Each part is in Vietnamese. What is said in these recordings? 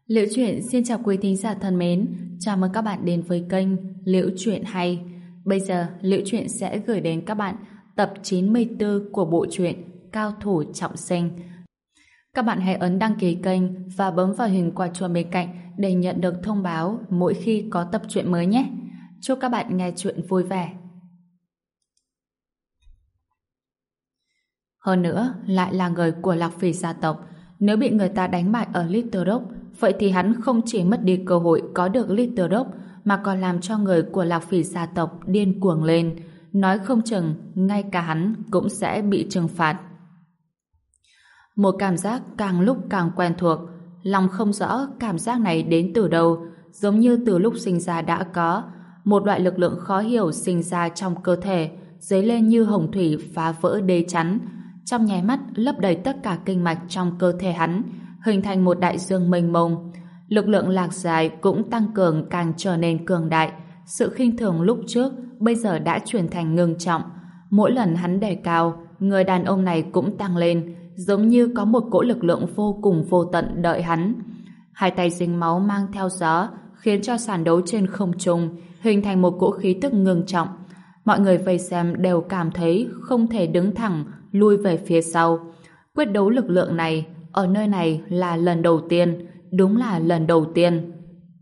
Liễu Chuyện xin chào quý thính giả thân mến, chào mừng các bạn đến với kênh Liễu Chuyện Hay. Bây giờ Liễu Chuyện sẽ gửi đến các bạn tập 94 của bộ truyện Cao Thủ Trọng Sinh. Các bạn hãy ấn đăng ký kênh và bấm vào hình quả chuông bên cạnh để nhận được thông báo mỗi khi có tập truyện mới nhé. Chúc các bạn nghe chuyện vui vẻ. Hơn nữa, lại là người của Lạc Phỉ gia tộc. Nếu bị người ta đánh bại ở Little Rock, vậy thì hắn không chỉ mất đi cơ hội có được Little Rock, mà còn làm cho người của Lạc Phỉ gia tộc điên cuồng lên. Nói không chừng, ngay cả hắn cũng sẽ bị trừng phạt. Một cảm giác càng lúc càng quen thuộc. Lòng không rõ cảm giác này đến từ đâu, giống như từ lúc sinh ra đã có. Một loại lực lượng khó hiểu sinh ra trong cơ thể, dấy lên như hồng thủy phá vỡ đê chắn. Trong nháy mắt lấp đầy tất cả kinh mạch trong cơ thể hắn, hình thành một đại dương mênh mông. Lực lượng Lạc Dài cũng tăng cường, càng trở nên cường đại. Sự khinh thường lúc trước bây giờ đã chuyển thành ngưng trọng. Mỗi lần hắn đề cao, người đàn ông này cũng tăng lên, giống như có một cỗ lực lượng vô cùng vô tận đợi hắn. Hai tay dính máu mang theo gió, khiến cho sàn đấu trên không trung hình thành một cỗ khí tức ngưng trọng. Mọi người vây xem đều cảm thấy không thể đứng thẳng, lui về phía sau. Quyết đấu lực lượng này ở nơi này là lần đầu tiên, đúng là lần đầu tiên.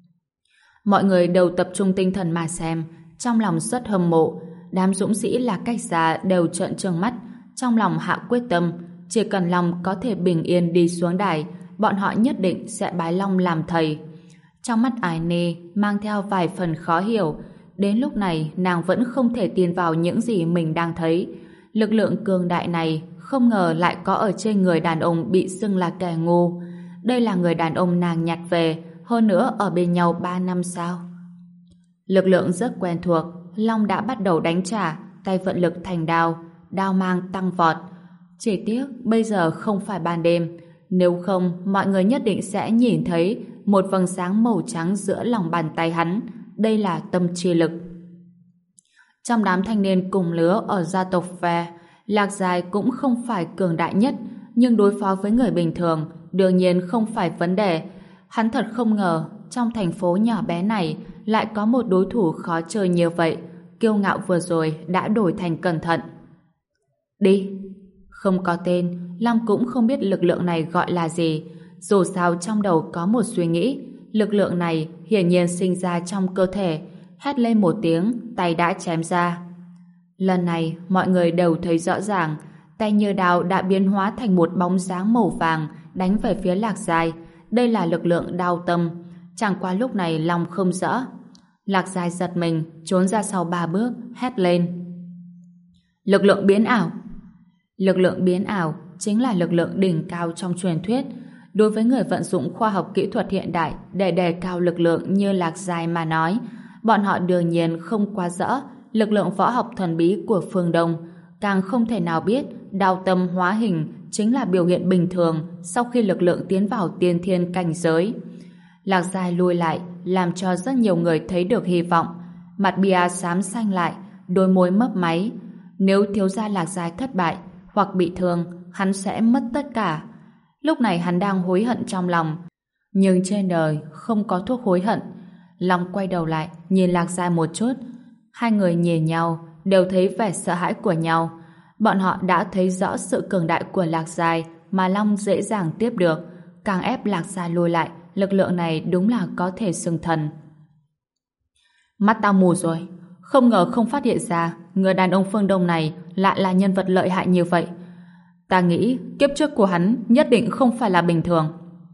Mọi người đều tập trung tinh thần mà xem, trong lòng rất hâm mộ. Đám dũng sĩ là cách xa đều trợn trừng mắt, trong lòng hạ quyết tâm, chỉ cần lòng có thể bình yên đi xuống đài, bọn họ nhất định sẽ bái Long làm thầy. Trong mắt Ái Nê mang theo vài phần khó hiểu. Đến lúc này nàng vẫn không thể tin vào những gì mình đang thấy. Lực lượng cường đại này không ngờ lại có ở trên người đàn ông bị xưng là kẻ ngu. Đây là người đàn ông nàng nhặt về, hơn nữa ở bên nhau 3 năm sao. Lực lượng rất quen thuộc. Long đã bắt đầu đánh trả, tay vận lực thành đao, đao mang tăng vọt. Chỉ tiếc bây giờ không phải ban đêm, nếu không mọi người nhất định sẽ nhìn thấy một vầng sáng màu trắng giữa lòng bàn tay hắn. Đây là tâm chi lực. Trong đám thanh niên cùng lứa ở gia tộc Phe, Lạc Dài cũng không phải cường đại nhất, nhưng đối phó với người bình thường đương nhiên không phải vấn đề. Hắn thật không ngờ trong thành phố nhỏ bé này lại có một đối thủ khó chơi như vậy. Kiêu ngạo vừa rồi đã đổi thành cẩn thận. Đi! Không có tên, Long cũng không biết lực lượng này gọi là gì. Dù sao trong đầu có một suy nghĩ, lực lượng này hiển nhiên sinh ra trong cơ thể. Hét lên một tiếng, tay đã chém ra. Lần này mọi người đều thấy rõ ràng, tay như đao đã biến hóa thành một bóng dáng màu vàng đánh về phía Lạc Dài. Đây là lực lượng đao tâm. Chẳng qua lúc này Long không rõ. Lạc Dài giật mình, trốn ra sau 3 bước, hét lên. Lực lượng biến ảo! Lực lượng biến ảo chính là lực lượng đỉnh cao trong truyền thuyết. Đối với người vận dụng khoa học kỹ thuật hiện đại để đề cao lực lượng như Lạc Dài mà nói, bọn họ đương nhiên không quá rõ lực lượng võ học thần bí của phương Đông, càng không thể nào biết đao tâm hóa hình chính là biểu hiện bình thường sau khi lực lượng tiến vào tiên thiên cảnh giới. Lạc Dài lùi lại, làm cho rất nhiều người thấy được hy vọng. Mặt bia xám xanh lại, đôi môi mấp máy. Nếu thiếu gia Lạc Dài thất bại hoặc bị thương, hắn sẽ mất tất cả. Lúc này hắn đang hối hận trong lòng, nhưng trên đời không có thuốc hối hận. Long quay đầu lại nhìn Lạc Dài một chút. Hai người nhìn nhau đều thấy vẻ sợ hãi của nhau. Bọn họ đã thấy rõ sự cường đại của Lạc Dài mà Long dễ dàng tiếp được, càng ép Lạc Dài lùi lại. Lực lượng này đúng là có thể xưng thần. Mắt tao mù rồi, không ngờ không phát hiện ra người đàn ông phương Đông này lại là nhân vật lợi hại như vậy. Ta nghĩ kiếp trước của hắn nhất định không phải là bình thường.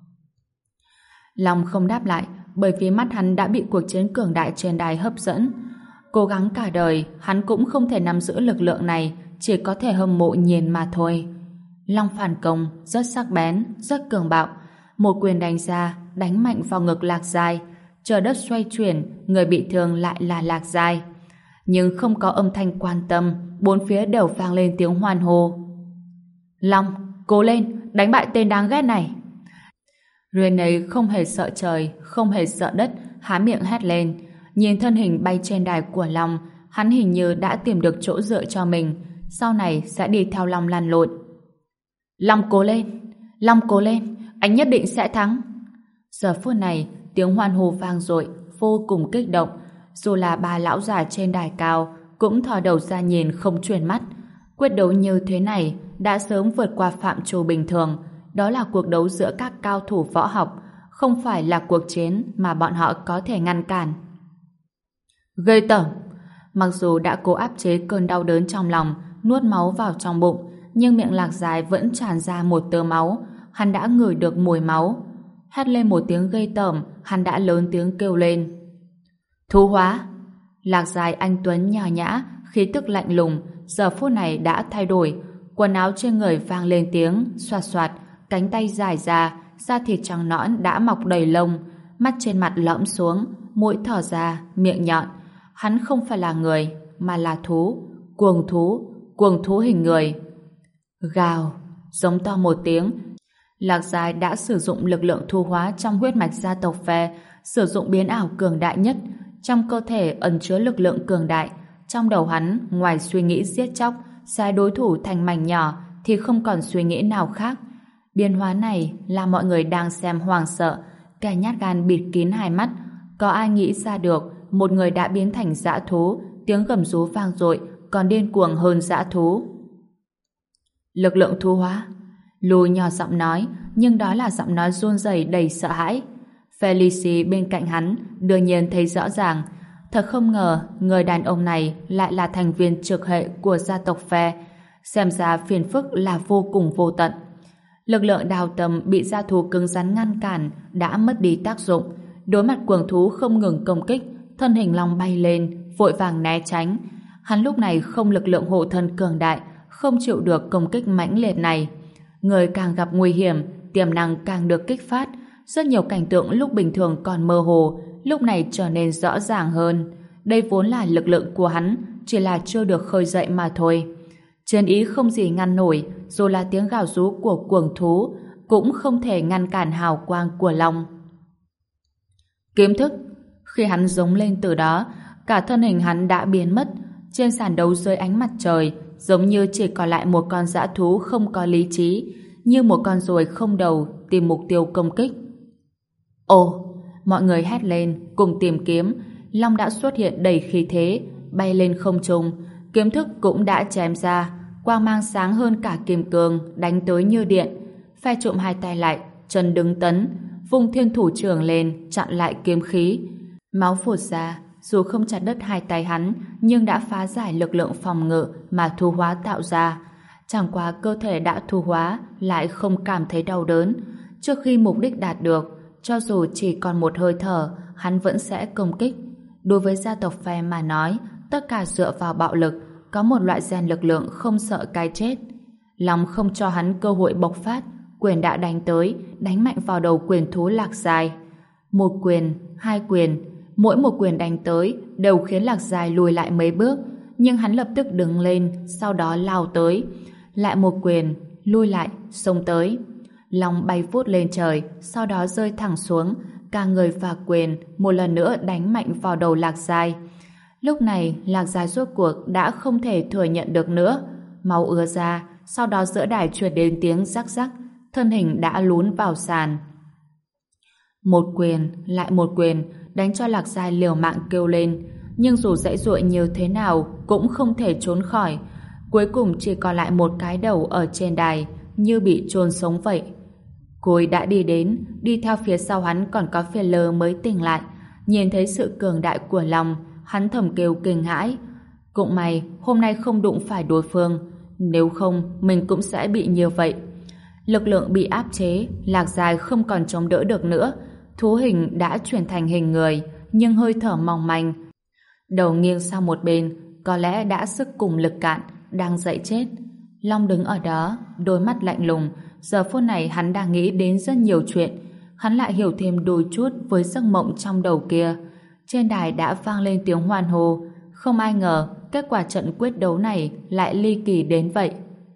Long không đáp lại, bởi vì mắt hắn đã bị cuộc chiến cường đại trên đài hấp dẫn. Cố gắng cả đời, hắn cũng không thể nắm giữ lực lượng này, chỉ có thể hâm mộ nhìn mà thôi. Long phản công rất sắc bén, rất cường bạo. Một quyền đánh ra, đánh mạnh vào ngực Lạc Dài. Trời đất xoay chuyển, người bị thương lại là Lạc Dài. Nhưng không có âm thanh quan tâm, bốn phía đều vang lên tiếng hoan hô. Long, cố lên, đánh bại tên đáng ghét này. Rene không hề sợ trời, không hề sợ đất, há miệng hét lên. Nhìn thân hình bay trên đài của Long, hắn hình như đã tìm được chỗ dựa cho mình, sau này sẽ đi theo Long lăn lộn. Long cố lên, anh nhất định sẽ thắng. Giờ phút này, tiếng hoan hô vang dội, vô cùng kích động. Dù là ba lão già trên đài cao, cũng thò đầu ra nhìn không chuyển mắt. Quyết đấu như thế này đã sớm vượt qua phạm trù bình thường. Đó là cuộc đấu giữa các cao thủ võ học, không phải là cuộc chiến mà bọn họ có thể ngăn cản. Ghê tởm! Mặc dù đã cố áp chế cơn đau đớn trong lòng, nuốt máu vào trong bụng, nhưng miệng Lạc Dài vẫn tràn ra một tơ máu. Hắn đã ngửi được mùi máu. Hét lên một tiếng ghê tởm, hắn đã lớn tiếng kêu lên. Thú hóa! Lạc Dài anh tuấn nhã nhã, khí tức lạnh lùng, giờ phút này đã thay đổi. Quần áo trên người vang lên tiếng xoạt xoạt, cánh tay dài ra, da thịt trắng nõn đã mọc đầy lông, mắt trên mặt lõm xuống, mũi thở ra, miệng nhọn. Hắn không phải là người, mà là thú, cuồng thú hình người. Gào, giống to một tiếng. Lạc Dài đã sử dụng lực lượng thu hóa trong huyết mạch gia tộc Phe, sử dụng biến ảo cường đại nhất. Trong cơ thể ẩn chứa lực lượng cường đại. Trong đầu hắn, ngoài suy nghĩ giết chóc, xé đối thủ thành mảnh nhỏ, thì không còn suy nghĩ nào khác. Biến hóa này là mọi người đang xem hoảng sợ, kẻ nhát gan bịt kín hai mắt. Có ai nghĩ ra được một người đã biến thành dã thú, tiếng gầm rú vang dội, còn điên cuồng hơn dã thú. Lực lượng thu hóa. Lùi nhỏ giọng nói, nhưng đó là giọng nói run rẩy đầy sợ hãi. Felicie bên cạnh hắn đương nhiên thấy rõ ràng. Thật không ngờ người đàn ông này lại là thành viên trực hệ của gia tộc Phe. Xem ra phiền phức là vô cùng vô tận. Lực lượng đào tầm bị gia thú cứng rắn ngăn cản đã mất đi tác dụng. Đối mặt cuồng thú không ngừng công kích, thân hình long bay lên, vội vàng né tránh. Hắn lúc này không lực lượng hộ thân cường đại, không chịu được công kích mãnh liệt này. Người càng gặp nguy hiểm, tiềm năng càng được kích phát. Rất nhiều cảnh tượng lúc bình thường còn mơ hồ, lúc này trở nên rõ ràng hơn. Đây vốn là lực lượng của hắn, chỉ là chưa được khơi dậy mà thôi. Chiến ý không gì ngăn nổi, dù là tiếng gào rú của cuồng thú, cũng không thể ngăn cản hào quang của long. Kiếm thức. Khi hắn giống lên từ đó, cả thân hình hắn đã biến mất. Trên sàn đấu dưới ánh mặt trời, giống như chỉ còn lại một con dã thú không có lý trí, như một con ruồi không đầu tìm mục tiêu công kích. Ồ! Mọi người hét lên, cùng tìm kiếm. Long đã xuất hiện đầy khí thế, bay lên không trung. Kiếm thức cũng đã chém ra, quang mang sáng hơn cả kim cương, đánh tới như điện. Phe trụm hai tay lại, chân đứng tấn, vung thiên thủ trưởng lên, chặn lại kiếm khí. Máu phụt ra, dù không chặt đứt hai tay hắn, nhưng đã phá giải lực lượng phòng ngự mà thu hóa tạo ra. Chẳng qua cơ thể đã thu hóa, lại không cảm thấy đau đớn. Trước khi mục đích đạt được, cho dù chỉ còn một hơi thở, hắn vẫn sẽ công kích. Đối với gia tộc Phe mà nói, tất cả dựa vào bạo lực, có một loại gen lực lượng không sợ cái chết. Long không cho hắn cơ hội bộc phát, quyền đã đánh tới, đánh mạnh vào đầu quyền thú Lạc Dài. Một quyền, hai quyền, mỗi một quyền đánh tới đều khiến Lạc Dài lùi lại mấy bước, nhưng hắn lập tức đứng lên, sau đó lao tới. Lại một quyền, lui lại, xông tới. Long bay vút lên trời, sau đó rơi thẳng xuống, cả người và quyền một lần nữa đánh mạnh vào đầu Lạc Dài. Lúc này, Lạc Dài rốt cuộc đã không thể thừa nhận được nữa. Máu ứa ra, sau đó giữa đài truyền đến tiếng rắc rắc, thân hình đã lún vào sàn. Một quyền, lại một quyền, đánh cho Lạc Dài liều mạng kêu lên. Nhưng dù dãy dụa như thế nào, cũng không thể trốn khỏi. Cuối cùng chỉ còn lại một cái đầu ở trên đài, như bị chôn sống vậy. Cối đã đi đến, đi theo phía sau hắn còn có Phe Lơ mới tỉnh lại. Nhìn thấy sự cường đại của Long, hắn thầm kêu kinh hãi. Cũng may, hôm nay không đụng phải đối phương. Nếu không, mình cũng sẽ bị như vậy. Lực lượng bị áp chế, Lạc Dài không còn chống đỡ được nữa. Thú hình đã chuyển thành hình người, nhưng hơi thở mỏng manh. Đầu nghiêng sang một bên, có lẽ đã sức cùng lực cạn, đang dậy chết. Long đứng ở đó, đôi mắt lạnh lùng. Giờ phút này hắn đang nghĩ đến rất nhiều chuyện. Hắn lại hiểu thêm đôi chút với giấc mộng trong đầu kia. Trên đài đã vang lên tiếng hoan hô. Không ai ngờ kết quả trận quyết đấu này lại ly kỳ đến vậy.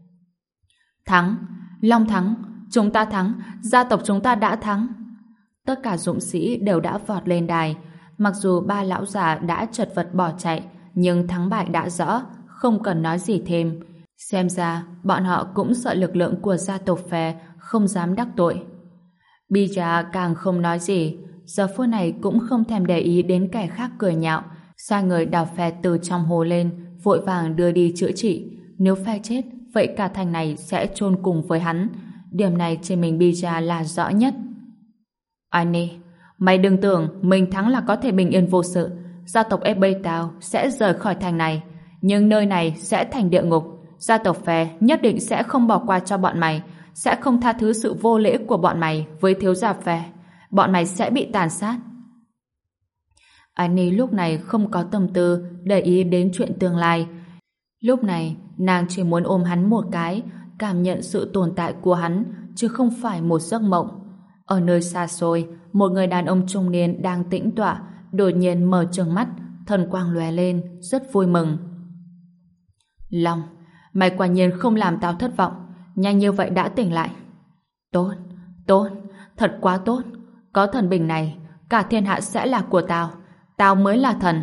Thắng! Long thắng! Chúng ta thắng! Gia tộc chúng ta đã thắng! Tất cả dũng sĩ đều đã vọt lên đài. Mặc dù ba lão già đã chật vật bỏ chạy, nhưng thắng bại đã rõ, không cần nói gì thêm. Xem ra, bọn họ cũng sợ lực lượng của gia tộc Phe, không dám đắc tội. Bija càng không nói gì, giờ phút này cũng không thèm để ý đến kẻ khác cười nhạo, sai người đào phe từ trong hồ lên, vội vàng đưa đi chữa trị. Nếu phe chết, vậy cả thành này sẽ chôn cùng với hắn. Điểm này trên mình Bija là rõ nhất. Annie, mày đừng tưởng mình thắng là có thể bình yên vô sự. Gia tộc FB tao sẽ rời khỏi thành này, nhưng nơi này sẽ thành địa ngục. Gia tộc phe nhất định sẽ không bỏ qua cho bọn mày, sẽ không tha thứ sự vô lễ của bọn mày với thiếu gia phe. Bọn mày sẽ bị tàn sát. Annie lúc này không có tâm tư để ý đến chuyện tương lai. Lúc này, nàng chỉ muốn ôm hắn một cái, cảm nhận sự tồn tại của hắn, chứ không phải một giấc mộng. Ở nơi xa xôi, một người đàn ông trung niên đang tĩnh tọa, đột nhiên mở trừng mắt, thần quang lóe lên, rất vui mừng. Long, mày quả nhiên không làm tao thất vọng, nhanh như vậy đã tỉnh lại. Tốt, tốt, thật quá tốt. Có thần bình này, cả thiên hạ sẽ là của tao. Tao mới là thần.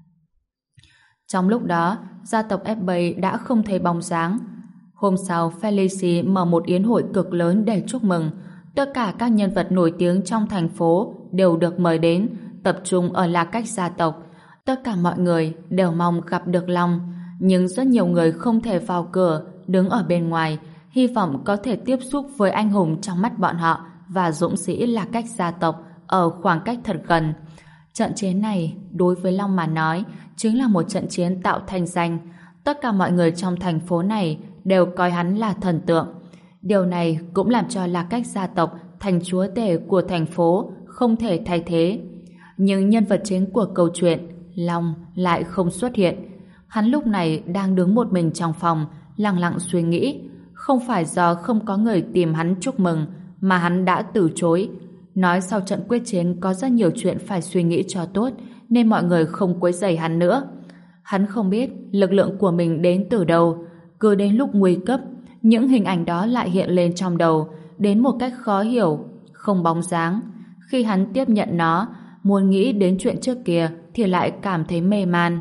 Trong lúc đó, gia tộc FB đã không thấy bóng dáng. Hôm sau, Felicie mở một yến hội cực lớn để chúc mừng. Tất cả các nhân vật nổi tiếng trong thành phố đều được mời đến, tập trung ở La Cách gia tộc. Tất cả mọi người đều mong gặp được Long, nhưng rất nhiều người không thể vào cửa, đứng ở bên ngoài, hy vọng có thể tiếp xúc với anh hùng trong mắt bọn họ và dũng sĩ La Cách gia tộc ở khoảng cách thật gần. Trận chiến này, đối với Long mà nói, chính là một trận chiến tạo thành danh. Tất cả mọi người trong thành phố này đều coi hắn là thần tượng. Điều này cũng làm cho La Cách gia tộc thành chúa tể của thành phố không thể thay thế. Nhưng nhân vật chính của câu chuyện, Long, lại không xuất hiện. Hắn lúc này đang đứng một mình trong phòng, lặng lặng suy nghĩ. Không phải do không có người tìm hắn chúc mừng, mà hắn đã từ chối. Nói sau trận quyết chiến có rất nhiều chuyện phải suy nghĩ cho tốt, nên mọi người không quấy rầy hắn nữa. Hắn không biết lực lượng của mình đến từ đâu. Cứ đến lúc nguy cấp, những hình ảnh đó lại hiện lên trong đầu, đến một cách khó hiểu, không bóng dáng. Khi hắn tiếp nhận nó, muốn nghĩ đến chuyện trước kia thì lại cảm thấy mê man.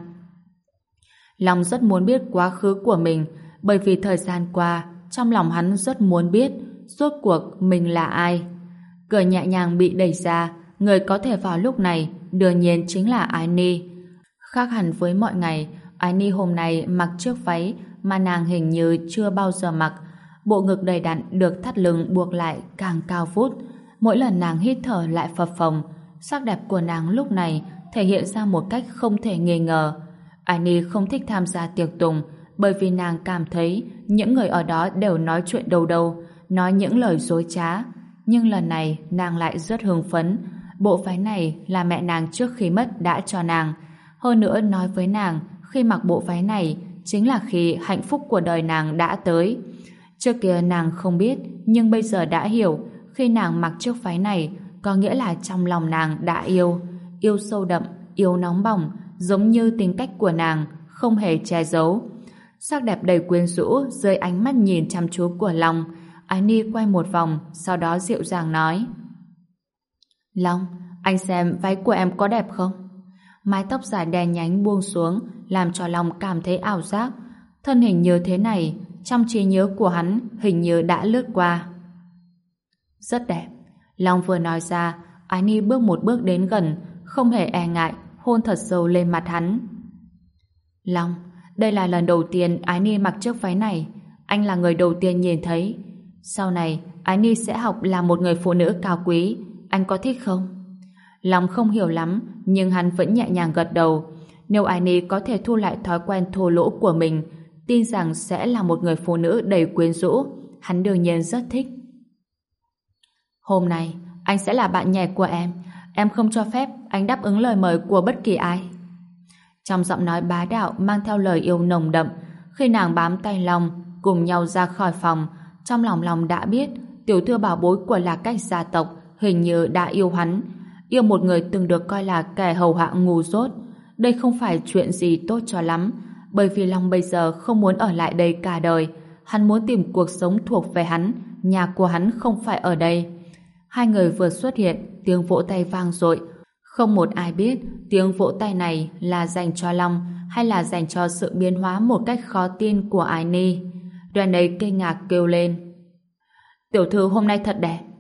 Long rất muốn biết quá khứ của mình, bởi vì thời gian qua, trong lòng hắn rất muốn biết rốt cuộc mình là ai. Cửa nhẹ nhàng bị đẩy ra, người có thể vào lúc này đương nhiên chính là Annie. Khác hẳn với mọi ngày, Annie hôm nay mặc chiếc váy mà nàng hình như chưa bao giờ mặc. Bộ ngực đầy đặn được thắt lưng buộc lại càng cao vút. Mỗi lần nàng hít thở lại phập phồng. Sắc đẹp của nàng lúc này thể hiện ra một cách không thể nghi ngờ. Annie không thích tham gia tiệc tùng, bởi vì nàng cảm thấy những người ở đó đều nói chuyện đâu đâu, nói những lời dối trá. Nhưng lần này nàng lại rất hưng phấn. Bộ váy này là mẹ nàng trước khi mất đã cho nàng. Hơn nữa nói với nàng, khi mặc bộ váy này chính là khi hạnh phúc của đời nàng đã tới. Trước kia nàng không biết, nhưng bây giờ đã hiểu, khi nàng mặc chiếc váy này có nghĩa là trong lòng nàng đã yêu. Yêu sâu đậm, yêu nóng bỏng, giống như tính cách của nàng, không hề che giấu. Sắc đẹp đầy quyến rũ dưới ánh mắt nhìn chăm chú của Long. Annie quay một vòng, sau đó dịu dàng nói: Long, anh xem váy của em có đẹp không? Mái tóc dài đen nhánh buông xuống, làm cho Long cảm thấy ảo giác. Thân hình như thế này, trong trí nhớ của hắn hình như đã lướt qua. Rất đẹp. Long vừa nói ra, Annie bước một bước đến gần, không hề e ngại, hôn thật sâu lên mặt hắn. Long, đây là lần đầu tiên Annie mặc chiếc váy này. Anh là người đầu tiên nhìn thấy. Sau này, Annie sẽ học là một người phụ nữ cao quý. Anh có thích không? Long không hiểu lắm, nhưng hắn vẫn nhẹ nhàng gật đầu. Nếu Annie có thể thu lại thói quen thô lỗ của mình, tin rằng sẽ là một người phụ nữ đầy quyến rũ. Hắn đương nhiên rất thích. Hôm nay, anh sẽ là bạn nhảy của em. Em không cho phép anh đáp ứng lời mời của bất kỳ ai. Trong giọng nói bá đạo mang theo lời yêu nồng đậm, khi nàng bám tay Long cùng nhau ra khỏi phòng, trong lòng Long đã biết tiểu thư bảo bối của La Cách gia tộc hình như đã yêu hắn, yêu một người từng được coi là kẻ hầu hạ ngu dốt. Đây không phải chuyện gì tốt cho lắm, bởi vì Long bây giờ không muốn ở lại đây cả đời. Hắn muốn tìm cuộc sống thuộc về hắn, nhà của hắn không phải ở đây. Hai người vừa xuất hiện, tiếng vỗ tay vang dội. Không một ai biết tiếng vỗ tay này là dành cho Long hay là dành cho sự biến hóa một cách khó tin của Annie. Đoàn ấy kinh ngạc kêu lên: Tiểu thư hôm nay thật đẹp.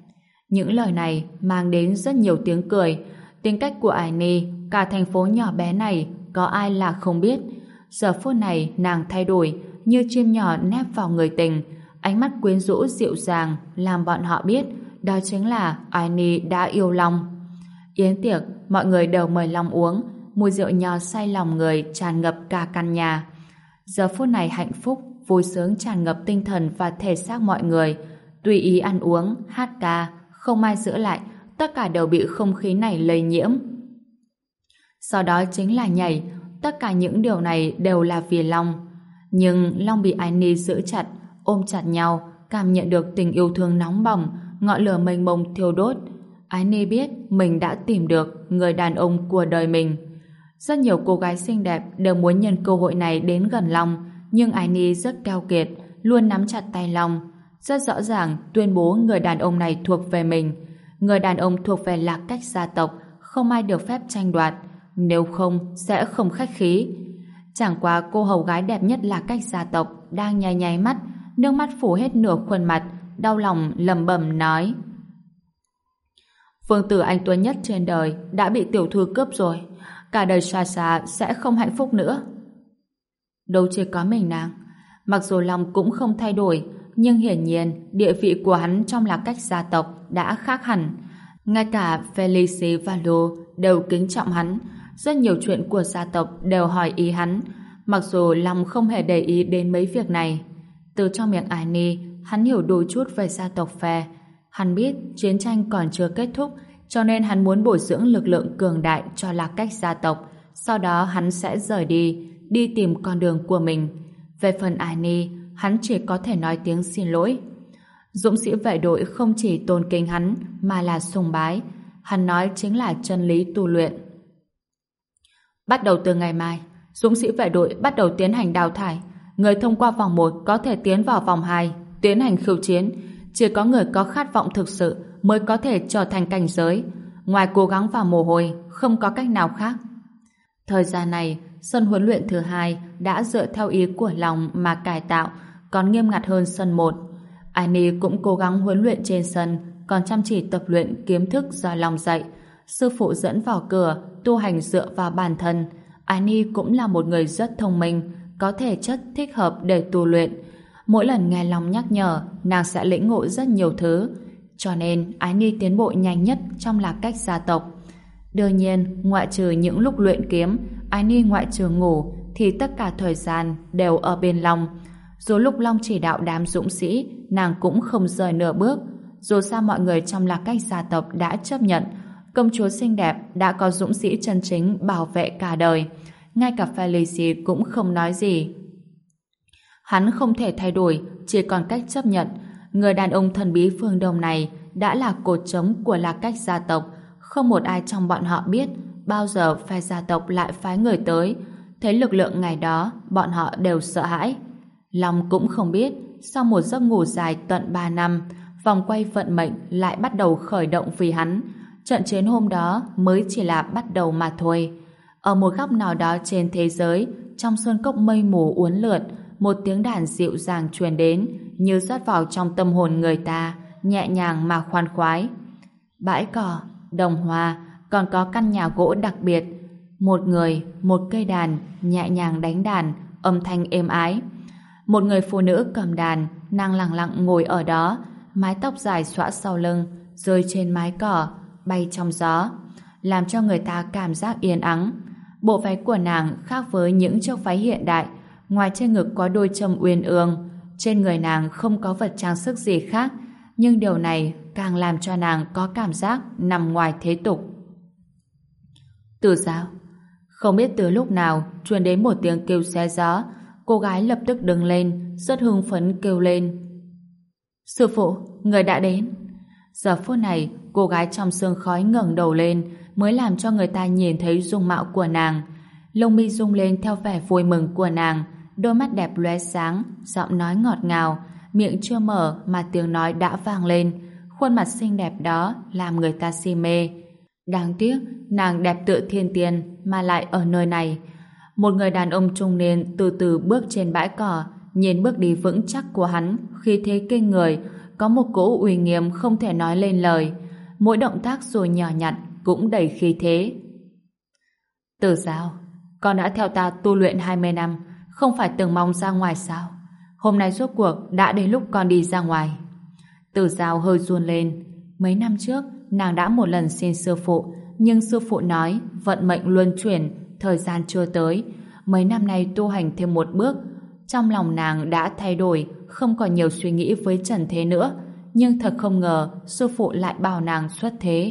Những lời này mang đến rất nhiều tiếng cười. Tính cách của Ải Ni, cả thành phố nhỏ bé này có ai là không biết. Giờ phút này nàng thay đổi, như chim nhỏ nép vào người tình, ánh mắt quyến rũ dịu dàng làm bọn họ biết đó chính là Ải Ni đã yêu Long. Yến tiệc, mọi người đều mời Long uống, mùi rượu nho say lòng người tràn ngập cả căn nhà. Giờ phút này hạnh phúc, vui sướng tràn ngập tinh thần và thể xác mọi người, tùy ý ăn uống, hát ca, không ai giữ lại, tất cả đều bị không khí này lây nhiễm. Sau đó chính là nhảy, tất cả những điều này đều là vì Long. Nhưng Long bị Ái Ni giữ chặt, ôm chặt nhau, cảm nhận được tình yêu thương nóng bỏng, ngọn lửa mênh mông thiêu đốt. Ái Ni biết mình đã tìm được người đàn ông của đời mình. Rất nhiều cô gái xinh đẹp đều muốn nhân cơ hội này đến gần Long, nhưng Ái Ni rất keo kiệt, luôn nắm chặt tay Long, rất rõ ràng tuyên bố người đàn ông này thuộc về mình. Người đàn ông thuộc về Lạc Cách gia tộc, không ai được phép tranh đoạt, nếu không sẽ không khách khí. Chẳng qua cô hầu gái đẹp nhất Lạc Cách gia tộc đang nháy nháy mắt, nước mắt phủ hết nửa khuôn mặt, đau lòng lẩm bẩm nói: Vương tử anh tuấn nhất trên đời đã bị tiểu thư cướp rồi, cả đời Sasha sẽ không hạnh phúc nữa. Đâu chỉ có mình nàng, mặc dù Long cũng không thay đổi, nhưng hiển nhiên địa vị của hắn trong Lạc Cách gia tộc đã khác hẳn. Ngay cả Felice và Lô đều kính trọng hắn, rất nhiều chuyện của gia tộc đều hỏi ý hắn, mặc dù Long không hề để ý đến mấy việc này. Từ trong miệng Ái Ni, hắn hiểu đôi chút về gia tộc phe. Hắn biết chiến tranh còn chưa kết thúc, cho nên hắn muốn bồi dưỡng lực lượng cường đại cho Lạc Cách gia tộc, sau đó hắn sẽ rời đi, đi tìm con đường của mình. Về phần Ái Ni, hắn chỉ có thể nói tiếng xin lỗi. Dũng sĩ vệ đội không chỉ tôn kính hắn mà là sùng bái. Hắn nói chính là chân lý tu luyện. Bắt đầu từ ngày mai, dũng sĩ vệ đội bắt đầu tiến hành đào thải. Người thông qua vòng 1 có thể tiến vào vòng 2, tiến hành khiêu chiến. Chỉ có người có khát vọng thực sự mới có thể trở thành cảnh giới. Ngoài cố gắng và mồ hôi, không có cách nào khác. Thời gian này, sân huấn luyện thứ 2 đã dựa theo ý của Long mà cải tạo, còn nghiêm ngặt hơn sân 1. Annie cũng cố gắng huấn luyện trên sân, còn chăm chỉ tập luyện kiếm thức do Long dạy. Sư phụ dẫn vào cửa, tu hành dựa vào bản thân. Annie cũng là một người rất thông minh, có thể chất thích hợp để tu luyện. Mỗi lần nghe Long nhắc nhở, nàng sẽ lĩnh ngộ rất nhiều thứ. Cho nên, Annie tiến bộ nhanh nhất trong Lạc Cách gia tộc. Đương nhiên, ngoại trừ những lúc luyện kiếm, Annie ngoại trừ ngủ, thì tất cả thời gian đều ở bên Long. Dù lúc Long chỉ đạo đám dũng sĩ, nàng cũng không rời nửa bước. Dù sao mọi người trong Lạc Cách gia tộc đã chấp nhận, công chúa xinh đẹp đã có dũng sĩ chân chính bảo vệ cả đời. Ngay cả Felice cũng không nói gì. Hắn không thể thay đổi, chỉ còn cách chấp nhận. Người đàn ông thần bí phương Đông này đã là cột trống của Lạc Cách gia tộc. Không một ai trong bọn họ biết bao giờ phe gia tộc lại phái người tới. Thấy lực lượng ngày đó, bọn họ đều sợ hãi. Long cũng không biết, sau một giấc ngủ dài tận 3 năm, vòng quay vận mệnh lại bắt đầu khởi động vì hắn. Trận chiến hôm đó mới chỉ là bắt đầu mà thôi. Ở một góc nào đó trên thế giới, trong sơn cốc mây mù uốn lượn, một tiếng đàn dịu dàng truyền đến, như rót vào trong tâm hồn người ta, nhẹ nhàng mà khoan khoái. Bãi cỏ, đồng hoa, còn có căn nhà gỗ đặc biệt. Một người, một cây đàn, nhẹ nhàng đánh đàn, âm thanh êm ái. Một người phụ nữ cầm đàn, nàng lặng lặng ngồi ở đó, mái tóc dài xõa sau lưng, rơi trên mái cỏ, bay trong gió, làm cho người ta cảm giác yên ắng. Bộ váy của nàng khác với những chiếc váy hiện đại, ngoài trên ngực có đôi châm uyên ương, trên người nàng không có vật trang sức gì khác, nhưng điều này càng làm cho nàng có cảm giác nằm ngoài thế tục. Từ sao? Không biết từ lúc nào truyền đến một tiếng kêu xé gió, cô gái lập tức đứng lên, rất hưng phấn kêu lên: Sư phụ, người đã đến. Giờ phút này, cô gái trong sương khói ngẩng đầu lên, mới làm cho người ta nhìn thấy dung mạo của nàng. Lông mi rung lên theo vẻ vui mừng của nàng, đôi mắt đẹp lóe sáng, giọng nói ngọt ngào, miệng chưa mở mà tiếng nói đã vang lên. Khuôn mặt xinh đẹp đó làm người ta si mê. Đáng tiếc, nàng đẹp tựa thiên tiên mà lại ở nơi này. Một người đàn ông trung niên từ từ bước trên bãi cỏ, nhìn bước đi vững chắc của hắn, khí thế kinh người, có một cỗ uy nghiêm không thể nói lên lời. mỗi động tác dù nhỏ nhặt cũng đầy khí thế. Tử Giao, con đã theo ta tu luyện 20 năm, không phải từng mong ra ngoài sao? Hôm nay rốt cuộc đã đến lúc con đi ra ngoài. Tử Giao hơi run lên. Mấy năm trước, nàng đã một lần xin sư phụ, nhưng sư phụ nói vận mệnh luân chuyển, thời gian chưa tới. Mấy năm nay tu hành thêm một bước, trong lòng nàng đã thay đổi, không còn nhiều suy nghĩ với trần thế nữa. Nhưng thật không ngờ, sư phụ lại bảo nàng xuất thế.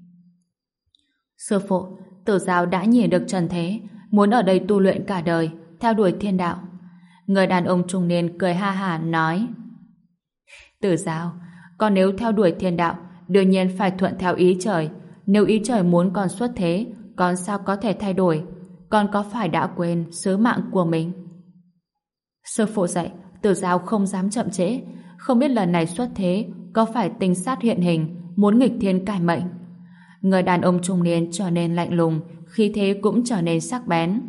Sư phụ, Tử Giao đã nhìn được trần thế, muốn ở đây tu luyện cả đời, theo đuổi thiên đạo. Người đàn ông trung niên cười ha hả nói: Tử Giao, con nếu theo đuổi thiên đạo, đương nhiên phải thuận theo ý trời. Nếu ý trời muốn con xuất thế, con sao có thể thay đổi? Con có phải đã quên sứ mạng của mình? Sư phụ dạy, Tử Giao không dám chậm trễ. Không biết lần này xuất thế có phải tinh sát hiện hình, muốn nghịch thiên cải mệnh? Người đàn ông trung niên trở nên lạnh lùng, khí thế cũng trở nên sắc bén.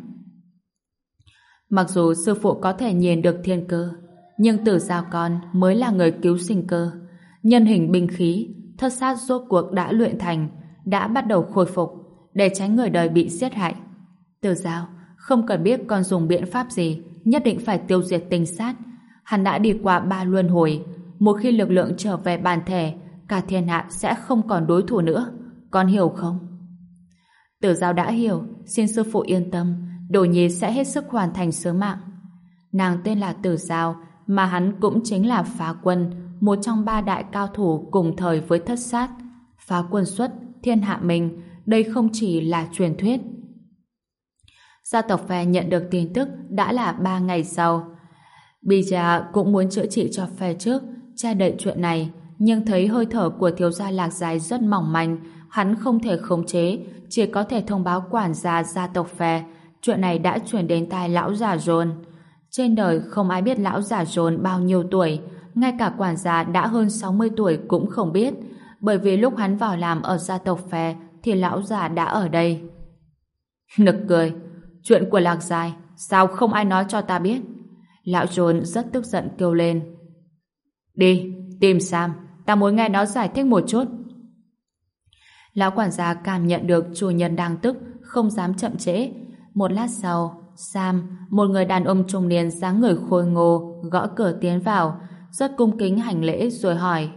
Mặc dù sư phụ có thể nhìn được thiên cơ, nhưng Tử Giao con mới là người cứu sinh cơ. Nhân hình binh khí, thất sát rốt cuộc đã luyện thành, đã bắt đầu khôi phục, để tránh người đời bị giết hại. Tử Giao, không cần biết con dùng biện pháp gì, nhất định phải tiêu diệt tinh sát. Hắn đã đi qua 3 luân hồi, một khi lực lượng trở về bản thể, cả thiên hạ sẽ không còn đối thủ nữa. Con hiểu không? Tử Giao đã hiểu, xin sư phụ yên tâm, Đồ Nhi sẽ hết sức hoàn thành sứ mạng. Nàng tên là Tử Giao, mà hắn cũng chính là Phá Quân, một trong 3 đại cao thủ cùng thời với thất sát. Phá Quân xuất, thiên hạ mình, đây không chỉ là truyền thuyết. Gia tộc Phe nhận được tin tức đã là 3 ngày sau. Bija cũng muốn chữa trị cho Phe trước, che đậy chuyện này, nhưng thấy hơi thở của thiếu gia Lạc Dài rất mỏng manh, hắn không thể khống chế, chỉ có thể thông báo quản gia gia tộc Phe. Chuyện này đã chuyển đến tai lão già John. Trên đời không ai biết lão già John bao nhiêu tuổi, ngay cả quản gia đã hơn 60 tuổi cũng không biết, bởi vì lúc hắn vào làm ở gia tộc Phe thì lão già đã ở đây. Nực cười, chuyện của Lạc Dài sao không ai nói cho ta biết? Lão John rất tức giận kêu lên. Đi, tìm Sam, ta muốn nghe nó giải thích một chút. Lão quản gia cảm nhận được chủ nhân đang tức, không dám chậm trễ. Một lát sau, Sam, một người đàn ông trung niên dáng người khôi ngô, gõ cửa tiến vào, rất cung kính hành lễ rồi hỏi: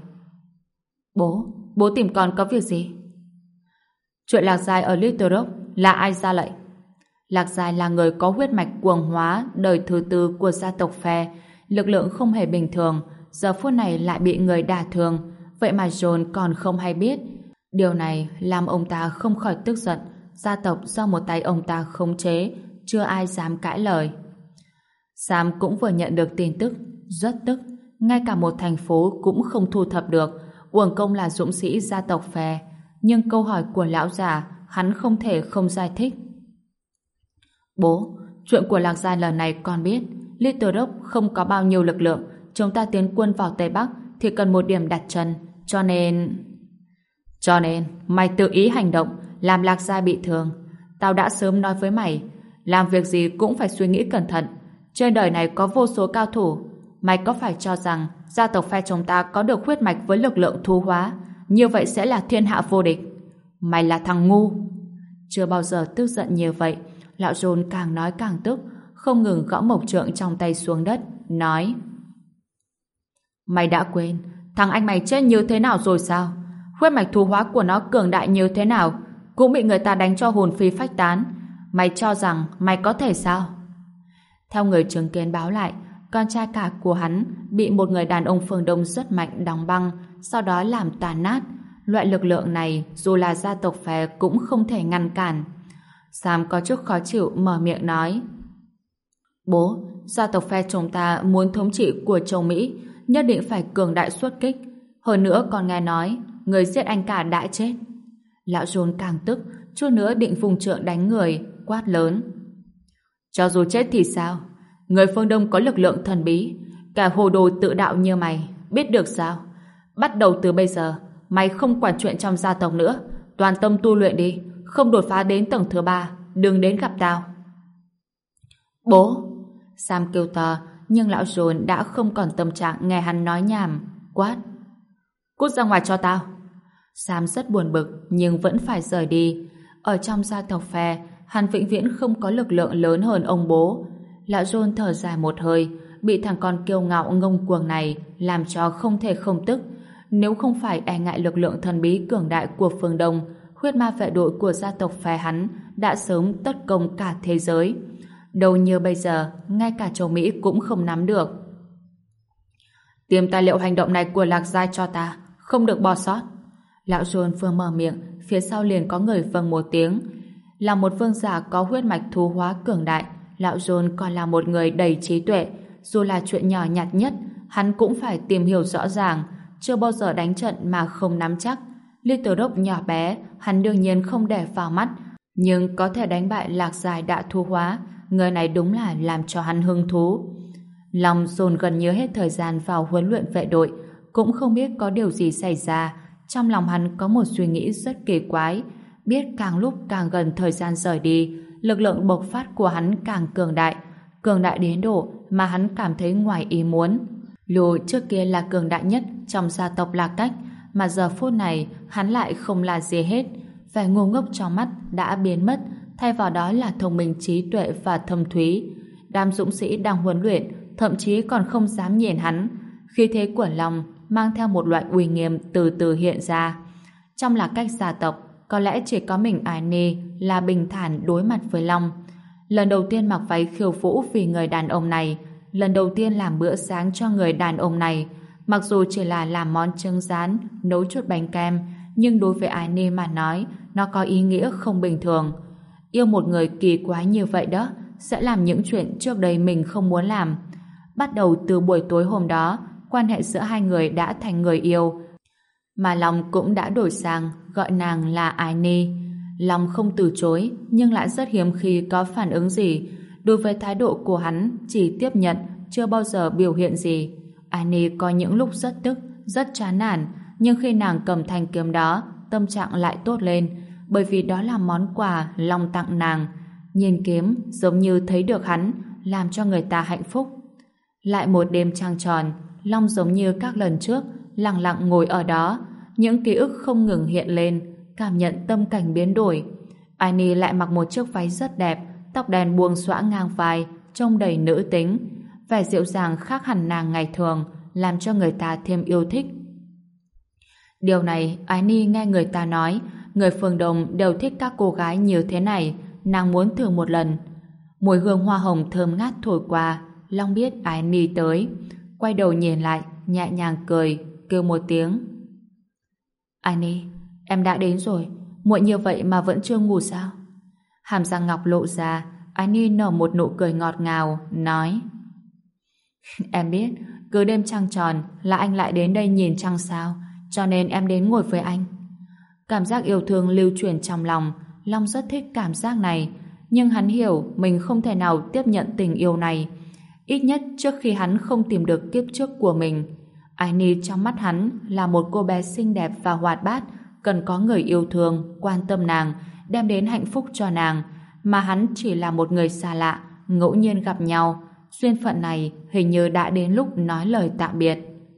Bố tìm con có việc gì? Chuyện Lạc Dài ở Little Rock là ai ra lệnh? Lạc Dài là người có huyết mạch cuồng hóa đời thứ 4 của gia tộc Phe, lực lượng không hề bình thường, giờ phút này lại bị người đả thương, vậy mà John còn không hay biết. Điều này làm ông ta không khỏi tức giận, gia tộc do một tay ông ta khống chế, chưa ai dám cãi lời. Sam cũng vừa nhận được tin tức, rất tức, ngay cả một thành phố cũng không thu thập được, uổng công là dũng sĩ gia tộc Phe. Nhưng câu hỏi của lão già, hắn không thể không giải thích. Bố, chuyện của Lạc Gia lần này con biết, Little Rock không có bao nhiêu lực lượng, chúng ta tiến quân vào Tây Bắc thì cần một điểm đặt chân, cho nên mày tự ý hành động, làm Lạc Gia bị thương. Tao đã sớm nói với mày, làm việc gì cũng phải suy nghĩ cẩn thận. Trên đời này có vô số cao thủ, mày có phải cho rằng gia tộc Phe chúng ta có được huyết mạch với lực lượng thu hóa, như vậy sẽ là thiên hạ vô địch? Mày là thằng ngu. Chưa bao giờ tức giận như vậy, lão John càng nói càng tức, không ngừng gõ mộc trượng trong tay xuống đất, nói: Mày đã quên thằng anh mày chết như thế nào rồi sao? Huyết mạch thu hóa của nó cường đại như thế nào, cũng bị người ta đánh cho hồn phi phách tán. Mày cho rằng mày có thể sao? Theo người chứng kiến báo lại, con trai cả của hắn bị một người đàn ông phương Đông rất mạnh đóng băng, sau đó làm tàn nát. Loại lực lượng này dù là gia tộc Phe cũng không thể ngăn cản. Sam có chút khó chịu mở miệng nói: Bố, gia tộc Phe chúng ta muốn thống trị của châu Mỹ, nhất định phải cường đại xuất kích. Hơn nữa còn nghe nói người giết anh cả đã chết. Lão John càng tức, chút nữa định vùng trượng đánh người, quát lớn: Cho dù chết thì sao? Người phương Đông có lực lượng thần bí, cả hồ đồ tự đạo như mày biết được sao? Bắt đầu từ bây giờ, mày không quản chuyện trong gia tộc nữa, toàn tâm tu luyện đi, không đột phá đến tầng thứ 3, đừng đến gặp tao. Bố! Sam kêu to, nhưng lão John đã không còn tâm trạng nghe hắn nói nhảm, quát: Cút ra ngoài cho tao! Sam rất buồn bực nhưng vẫn phải rời đi. Ở trong gia tộc phe, hắn vĩnh viễn không có lực lượng lớn hơn ông bố. Lão John thở dài một hơi, bị thằng con kiêu ngạo ngông cuồng này làm cho không thể không tức. Nếu không phải e ngại lực lượng thần bí cường đại của phương Đông, huyết ma vệ đội của gia tộc phe hắn đã sớm tất công cả thế giới. Đâu như bây giờ, ngay cả châu Mỹ cũng không nắm được. Tìm tài liệu hành động này của Lạc Giai cho ta, không được bỏ sót. Lão John vừa mở miệng, phía sau liền có người vâng một tiếng. Là một vương giả có huyết mạch thú hóa cường đại, Lão John còn là một người đầy trí tuệ. Dù là chuyện nhỏ nhặt nhất, hắn cũng phải tìm hiểu rõ ràng, chưa bao giờ đánh trận mà không nắm chắc. Little Rock nhỏ bé, hắn đương nhiên không để vào mắt, nhưng có thể đánh bại Lạc Giai đã thú hóa, người này đúng là làm cho hắn hứng thú. Long dồn gần như hết thời gian vào huấn luyện vệ đội, cũng không biết có điều gì xảy ra. Trong lòng hắn có một suy nghĩ rất kỳ quái, biết càng lúc càng gần thời gian rời đi, lực lượng bộc phát của hắn càng cường đại đến độ mà hắn cảm thấy ngoài ý muốn. Lù trước kia là cường đại nhất trong gia tộc La Cách, mà giờ phút này hắn lại không là gì hết. Vẻ ngu ngốc trong mắt đã biến mất, thay vào đó là thông minh, trí tuệ và thâm thúy. Đám dũng sĩ đang huấn luyện thậm chí còn không dám nhìn hắn. Khí thế của Long mang theo một loại uy nghiêm từ từ hiện ra. Trong La Cách gia tộc, có lẽ chỉ có mình Annie là bình thản đối mặt với Long. Lần đầu tiên mặc váy khiêu vũ vì người đàn ông này, lần đầu tiên làm bữa sáng cho người đàn ông này. Mặc dù chỉ là làm món trứng rán, nấu chút bánh kem, nhưng đối với Annie mà nói, nó có ý nghĩa không bình thường. Yêu một người kỳ quái như vậy đó, sẽ làm những chuyện trước đây mình không muốn làm. Bắt đầu từ buổi tối hôm đó, quan hệ giữa hai người đã thành người yêu. Mà Long cũng đã đổi sang gọi nàng là Annie. Long không từ chối, nhưng lại rất hiếm khi có phản ứng gì. Đối với thái độ của hắn, chỉ tiếp nhận, chưa bao giờ biểu hiện gì. Annie có những lúc rất tức, rất chán nản, nhưng khi nàng cầm thanh kiếm đó, tâm trạng lại tốt lên, bởi vì đó là món quà Long tặng nàng. Nhìn kiếm giống như thấy được hắn, làm cho người ta hạnh phúc. Lại một đêm trăng tròn, Long giống như các lần trước, lặng lặng ngồi ở đó, những ký ức không ngừng hiện lên, cảm nhận tâm cảnh biến đổi. Annie lại mặc một chiếc váy rất đẹp, tóc đen buông xõa ngang vai, trông đầy nữ tính. Vẻ dịu dàng khác hẳn nàng ngày thường, làm cho người ta thêm yêu thích. Điều này Annie nghe người ta nói, người phương Đông đều thích các cô gái như thế này, nàng muốn thử một lần. Mùi hương hoa hồng thơm ngát thổi qua, Long biết Annie tới, quay đầu nhìn lại, nhẹ nhàng cười, kêu một tiếng. Annie, em đã đến rồi, muộn như vậy mà vẫn chưa ngủ sao? Hàm răng ngọc lộ ra, Annie nở một nụ cười ngọt ngào, nói: Em biết, cứ đêm trăng tròn là anh lại đến đây nhìn trăng sao, cho nên em đến ngồi với anh. Cảm giác yêu thương lưu truyền trong lòng, Long rất thích cảm giác này, nhưng hắn hiểu mình không thể nào tiếp nhận tình yêu này. Ít nhất trước khi hắn không tìm được kiếp trước của mình. Annie trong mắt hắn là một cô bé xinh đẹp và hoạt bát, cần có người yêu thương, quan tâm nàng, đem đến hạnh phúc cho nàng, mà hắn chỉ là một người xa lạ, ngẫu nhiên gặp nhau. Duyên phận này hình như đã đến lúc nói lời tạm biệt.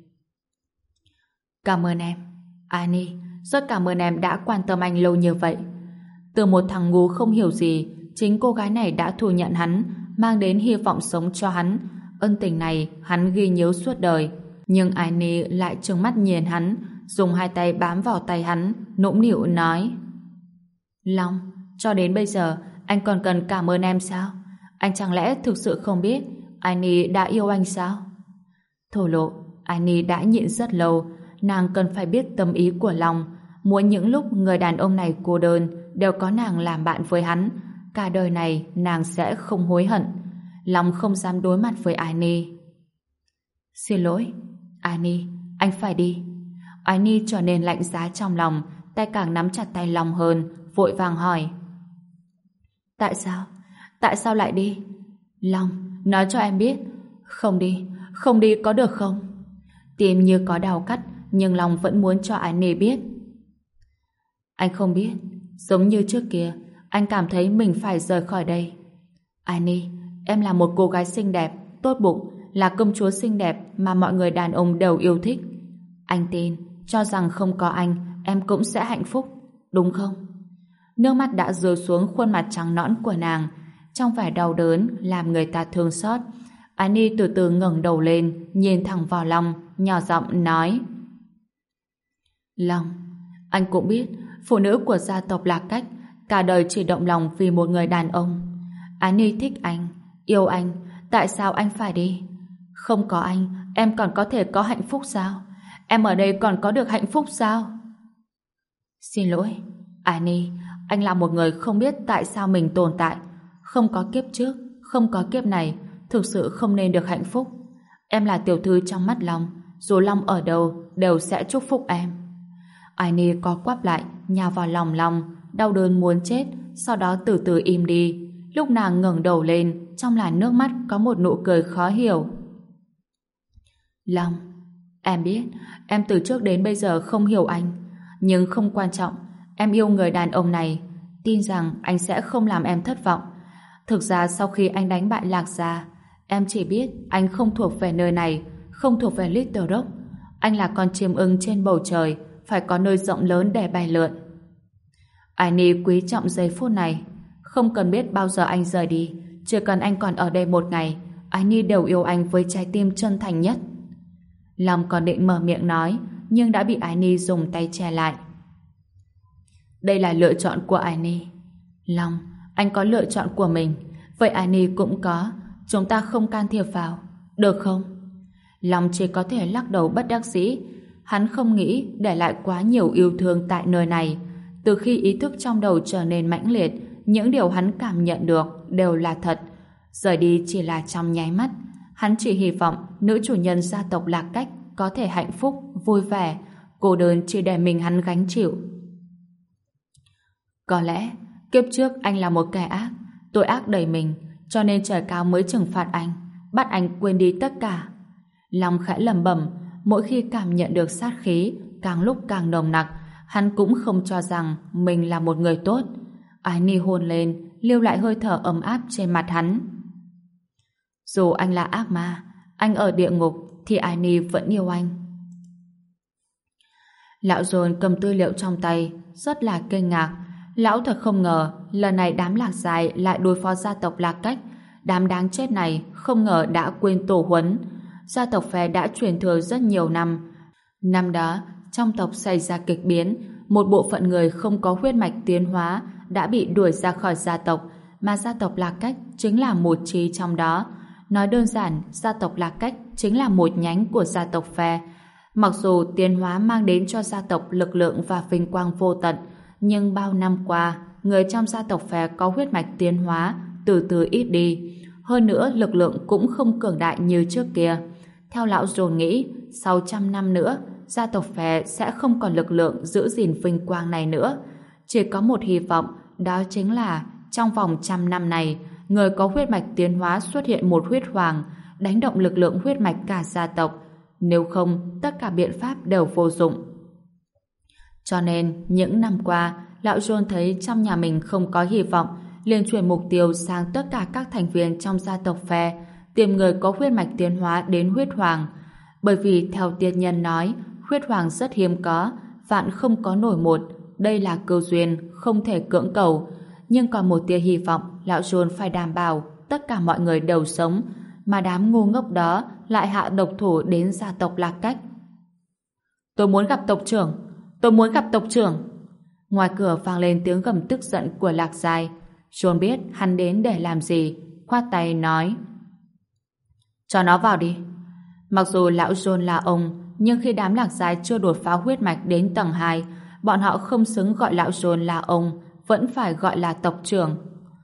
Cảm ơn em, Annie, rất cảm ơn em đã quan tâm anh lâu như vậy. Từ một thằng ngu không hiểu gì, chính cô gái này đã thu nhận hắn, mang đến hy vọng sống cho hắn. Ân tình này hắn ghi nhớ suốt đời. Nhưng Annie lại trừng mắt nhìn hắn, dùng hai tay bám vào tay hắn, nũng nịu nói: Long, cho đến bây giờ anh còn cần cảm ơn em sao? Anh chẳng lẽ thực sự không biết Annie đã yêu anh sao? Thổ lộ, Annie đã nhịn rất lâu, nàng cần phải biết tâm ý của Long, muốn những lúc người đàn ông này cô đơn đều có nàng làm bạn với hắn, cả đời này nàng sẽ không hối hận. Long không dám đối mặt với Annie. Xin lỗi, Annie, anh phải đi. Annie trở nên lạnh giá trong lòng, tay càng nắm chặt tay Long hơn, vội vàng hỏi: Tại sao? Tại sao lại đi? Long, nói cho em biết. Không đi có được không? Tim như có đau cắt, nhưng Long vẫn muốn cho Annie biết. Anh không biết, giống như trước kia, anh cảm thấy mình phải rời khỏi đây. Annie, em là một cô gái xinh đẹp, tốt bụng, là công chúa xinh đẹp mà mọi người đàn ông đều yêu thích. Anh tin, cho rằng không có anh, em cũng sẽ hạnh phúc, đúng không? Nước mắt đã rơi xuống khuôn mặt trắng nõn của nàng, trong vẻ đau đớn làm người ta thương xót. Annie từ từ ngẩng đầu lên, nhìn thẳng vào Long, nhỏ giọng nói: Long, anh cũng biết phụ nữ của gia tộc Lạc Cách cả đời chỉ động lòng vì một người đàn ông. Annie thích anh, yêu anh, tại sao anh phải đi? Không có anh, em còn có thể có hạnh phúc sao? Em ở đây còn có được hạnh phúc sao? Xin lỗi, Annie, anh là một người không biết tại sao mình tồn tại. Không có kiếp trước, không có kiếp này, thực sự không nên được hạnh phúc. Em là tiểu thư trong mắt Long, dù Long ở đâu đều sẽ chúc phúc em. Annie co quắp lại, nhào vào lòng Long, đau đớn muốn chết, sau đó từ từ im đi. Lúc nàng ngẩng đầu lên, trong làn nước mắt có một nụ cười khó hiểu. Long, em biết, em từ trước đến bây giờ không hiểu anh, nhưng không quan trọng, em yêu người đàn ông này, tin rằng anh sẽ không làm em thất vọng. Thực ra sau khi anh đánh bại Lạc Gia, em chỉ biết anh không thuộc về nơi này, không thuộc về Little Rock. Anh là con chim ưng trên bầu trời, phải có nơi rộng lớn để bay lượn. Annie quý trọng giây phút này. Không cần biết bao giờ anh rời đi, chỉ cần anh còn ở đây một ngày, Annie đều yêu anh với trái tim chân thành nhất. Long còn định mở miệng nói, nhưng đã bị Annie dùng tay che lại. Đây là lựa chọn của Annie. Long, anh có lựa chọn của mình, vậy Annie cũng có, chúng ta không can thiệp vào, được không? Long chỉ có thể lắc đầu bất đắc dĩ. Hắn không nghĩ để lại quá nhiều yêu thương tại nơi này. Từ khi ý thức trong đầu trở nên mãnh liệt, những điều hắn cảm nhận được đều là thật. Rời đi chỉ là trong nháy mắt. Hắn chỉ hy vọng nữ chủ nhân gia tộc Lạc Cách có thể hạnh phúc, vui vẻ, cô đơn chỉ để mình hắn gánh chịu. Có lẽ kiếp trước anh là một kẻ ác, tội ác đầy mình, cho nên trời cao mới trừng phạt anh, bắt anh quên đi tất cả. Long khẽ lẩm bẩm. Mỗi khi cảm nhận được sát khí càng lúc càng nồng nặc, hắn cũng không cho rằng mình là một người tốt. Annie hôn lên, lưu lại hơi thở ấm áp trên mặt hắn. Dù anh là ác ma, anh ở địa ngục, thì Annie vẫn yêu anh. Lão John cầm tư liệu trong tay, rất là kinh ngạc. Lão thật không ngờ lần này đám Lạc Dài lại đối phó gia tộc Lạc Cách. Đám đáng chết này không ngờ đã quên tổ huấn. Gia tộc Phe đã truyền thừa rất nhiều năm. Năm đó, trong tộc xảy ra kịch biến, một bộ phận người không có huyết mạch tiến hóa đã bị đuổi ra khỏi gia tộc, mà gia tộc Lạc Cách chính là một chi trong đó. Nói đơn giản, gia tộc Lạc Cách chính là một nhánh của gia tộc Phe. Mặc dù tiến hóa mang đến cho gia tộc lực lượng và vinh quang vô tận, nhưng bao năm qua, người trong gia tộc Phe có huyết mạch tiến hóa từ từ ít đi. Hơn nữa, lực lượng cũng không cường đại như trước kia. Theo lão John nghĩ, sau 100 năm nữa, gia tộc Phe sẽ không còn lực lượng giữ gìn vinh quang này nữa. Chỉ có một hy vọng, đó chính là trong vòng 100 năm này, người có huyết mạch tiến hóa xuất hiện một huyết hoàng, đánh động lực lượng huyết mạch cả gia tộc. Nếu không, tất cả biện pháp đều vô dụng. Cho nên, những năm qua, lão John thấy trong nhà mình không có hy vọng, liền chuyển mục tiêu sang tất cả các thành viên trong gia tộc Phe, tìm người có huyết mạch tiến hóa đến huyết hoàng. Bởi vì theo tiên nhân nói, huyết hoàng rất hiếm có, vạn không có nổi một, đây là cơ duyên, không thể cưỡng cầu. Nhưng còn một tia hy vọng, lão John phải đảm bảo tất cả mọi người đều sống, mà đám ngu ngốc đó lại hạ độc thủ đến gia tộc Lạc Cách. Tôi muốn gặp tộc trưởng, tôi muốn gặp tộc trưởng. Ngoài cửa vang lên tiếng gầm tức giận của Lạc Giai. John biết hắn đến để làm gì, khoát tay nói: cho nó vào đi. Mặc dù lão John là ông, nhưng khi đám Lạc Giai chưa đột phá huyết mạch đến tầng 2, bọn họ không xứng gọi lão John là ông, vẫn phải gọi là tộc trưởng.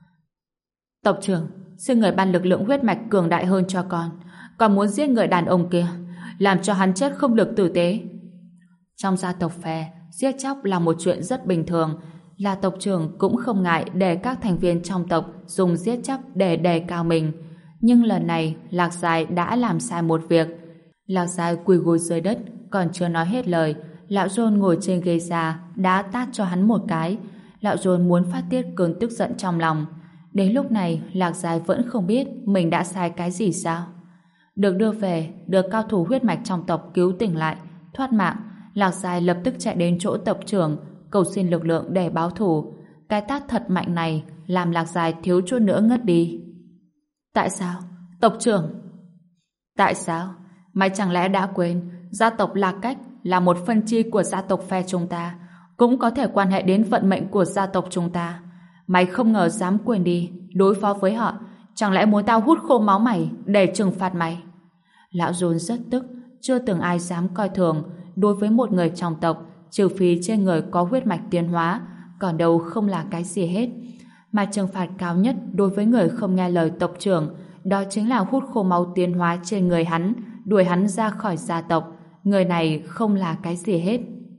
Tộc trưởng, xin người ban lực lượng huyết mạch cường đại hơn cho con. Còn muốn giết người đàn ông kia, làm cho hắn chết không được tử tế. Trong gia tộc Phe, giết chóc là một chuyện rất bình thường. Là tộc trưởng cũng không ngại để các thành viên trong tộc dùng giết chóc để đề cao mình. Nhưng lần này, Lạc Giai đã làm sai một việc. Lạc Giai quỳ gối dưới đất, còn chưa nói hết lời, lão John ngồi trên ghế già đã tát cho hắn một cái. Lão John muốn phát tiết cơn tức giận trong lòng. Đến lúc này, Lạc Giai vẫn không biết mình đã sai cái gì sao. Được đưa về, được cao thủ huyết mạch trong tộc cứu tỉnh lại, thoát mạng, Lạc Giai lập tức chạy đến chỗ tộc trưởng, cầu xin lực lượng để báo thù. Cái tát thật mạnh này làm Lạc Giai thiếu chút nữa ngất đi. Tại sao? Tộc trưởng! Tại sao? Mày chẳng lẽ đã quên gia tộc Lạc Cách là một phân chi của gia tộc phe chúng ta, cũng có thể quan hệ đến vận mệnh của gia tộc chúng ta. Mày không ngờ dám quên đi, đối phó với họ. Chẳng lẽ muốn tao hút khô máu mày để trừng phạt mày? Lão Jun rất tức, chưa từng ai dám coi thường đối với một người trong tộc, trừ phi trên người có huyết mạch tiến hóa, còn đâu không là cái gì hết. Mà trừng phạt cao nhất đối với người không nghe lời tộc trưởng, đó chính là hút khô máu tiến hóa trên người hắn, đuổi hắn ra khỏi gia tộc. Người này không là cái gì hết.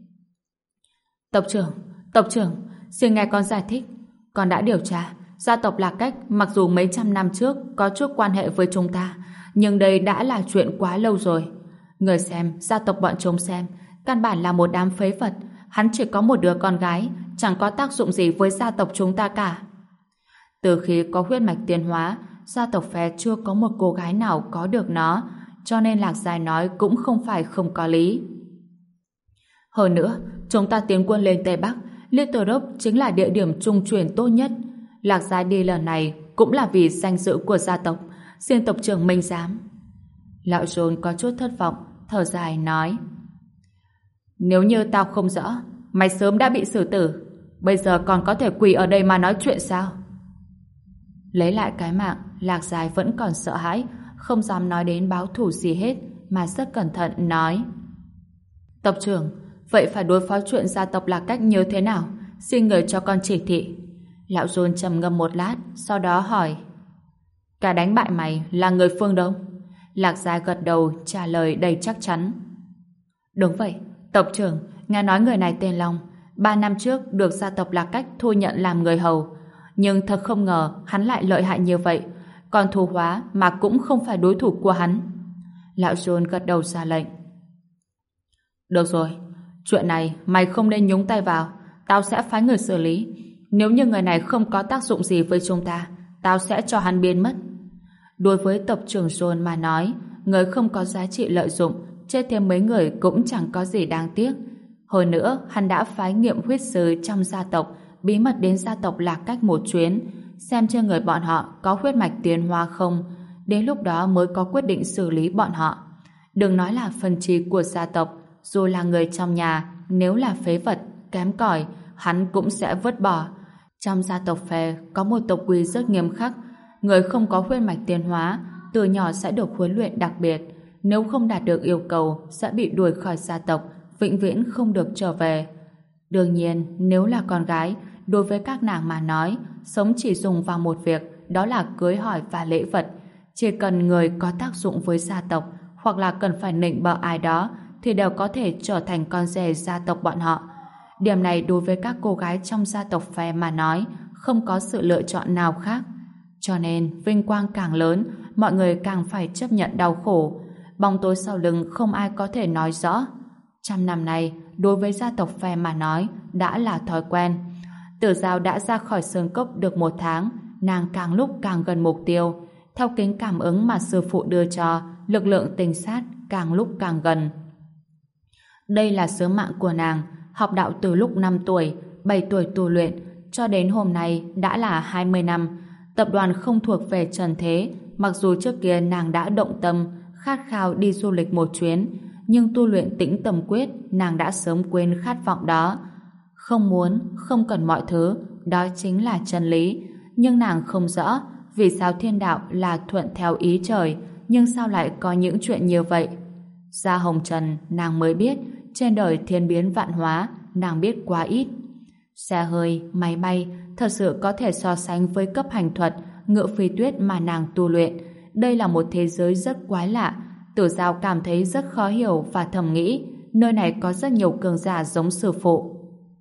Tộc trưởng, xin nghe con giải thích. Con đã điều tra, gia tộc Lạc Cách mặc dù mấy trăm năm trước có chút quan hệ với chúng ta, nhưng đây đã là chuyện quá lâu rồi. Người xem, gia tộc bọn chúng xem, căn bản là một đám phế vật. Hắn chỉ có một đứa con gái, chẳng có tác dụng gì với gia tộc chúng ta cả. Từ khi có huyết mạch tiến hóa, gia tộc phe chưa có một cô gái nào có được nó, cho nên Lạc Giai nói cũng không phải không có lý. Hơn nữa, chúng ta tiến quân lên Tây Bắc, Little Rock chính là địa điểm trung chuyển tốt nhất. Lạc Giai đi lần này cũng là vì danh dự của gia tộc, xin tộc trưởng minh giám. Lão John có chút thất vọng, thở dài nói: Nếu như tao không rõ, mày sớm đã bị xử tử, bây giờ còn có thể quỳ ở đây mà nói chuyện sao? Lấy lại cái mạng, Lạc Giai vẫn còn sợ hãi, không dám nói đến báo thù gì hết, mà rất cẩn thận nói: Tộc trưởng, vậy phải đối phó chuyện gia tộc Lạc Cách như thế nào? Xin người cho con chỉ thị. Lão John trầm ngâm một lát, sau đó hỏi: Cả đánh bại mày là người phương Đông? Lạc Giai gật đầu trả lời đầy chắc chắn: Đúng vậy, tộc trưởng, nghe nói người này tên Long, 3 năm trước được gia tộc Lạc Cách thu nhận làm người hầu, nhưng thật không ngờ hắn lại lợi hại như vậy, còn thù hóa mà cũng không phải đối thủ của hắn. Lão John gật đầu ra lệnh: Được rồi, chuyện này mày không nên nhúng tay vào, tao sẽ phái người xử lý. Nếu như người này không có tác dụng gì với chúng ta, tao sẽ cho hắn biến mất. Đối với tộc trưởng John mà nói, người không có giá trị lợi dụng, chết thêm mấy người cũng chẳng có gì đáng tiếc. Hồi nữa, hắn đã phái nghiệm huyết sư trong gia tộc bí mật đến gia tộc Lạc Cách một chuyến, xem trên người bọn họ có huyết mạch tiến hóa không, đến lúc đó mới có quyết định xử lý bọn họ. Đừng nói là phần chi của gia tộc, dù là người trong nhà, nếu là phế vật, kém cỏi, hắn cũng sẽ vứt bỏ. Trong gia tộc phe có một tộc quy rất nghiêm khắc, người không có huyết mạch tiến hóa, từ nhỏ sẽ được huấn luyện đặc biệt, nếu không đạt được yêu cầu sẽ bị đuổi khỏi gia tộc, vĩnh viễn không được trở về. Đương nhiên, nếu là con gái, đối với các nàng mà nói, sống chỉ dùng vào một việc, đó là cưới hỏi và lễ vật. Chỉ cần người có tác dụng với gia tộc, hoặc là cần phải nịnh bợ ai đó, thì đều có thể trở thành con rể gia tộc bọn họ. Điểm này đối với các cô gái trong gia tộc phe mà nói, không có sự lựa chọn nào khác. Cho nên, vinh quang càng lớn, mọi người càng phải chấp nhận đau khổ. Bóng tối sau lưng không ai có thể nói rõ. Trăm năm nay, đối với gia tộc phe mà nói, đã là thói quen. Tử Giao đã ra khỏi sơn cốc được 1 tháng, nàng càng lúc càng gần mục tiêu. Theo kính cảm ứng mà sư phụ đưa cho, lực lượng tinh sát càng lúc càng gần. Đây là sứ mạng của nàng, học đạo từ lúc 5 tuổi, 7 tuổi tu luyện, cho đến hôm nay đã là 20 năm. Tập đoàn không thuộc về trần thế, mặc dù trước kia nàng đã động tâm, khát khao đi du lịch một chuyến, nhưng tu luyện tĩnh tâm quyết, nàng đã sớm quên khát vọng đó. Không muốn, không cần mọi thứ, đó chính là chân lý. Nhưng nàng không rõ, vì sao thiên đạo là thuận theo ý trời, nhưng sao lại có những chuyện như vậy. Ra hồng trần, nàng mới biết, trên đời thiên biến vạn hóa, nàng biết quá ít. Xe hơi, máy bay, thật sự có thể so sánh với cấp hành thuật, ngựa phi tuyết mà nàng tu luyện. Đây là một thế giới rất quái lạ. Tử Giao cảm thấy rất khó hiểu và thầm nghĩ, nơi này có rất nhiều cường giả giống sư phụ.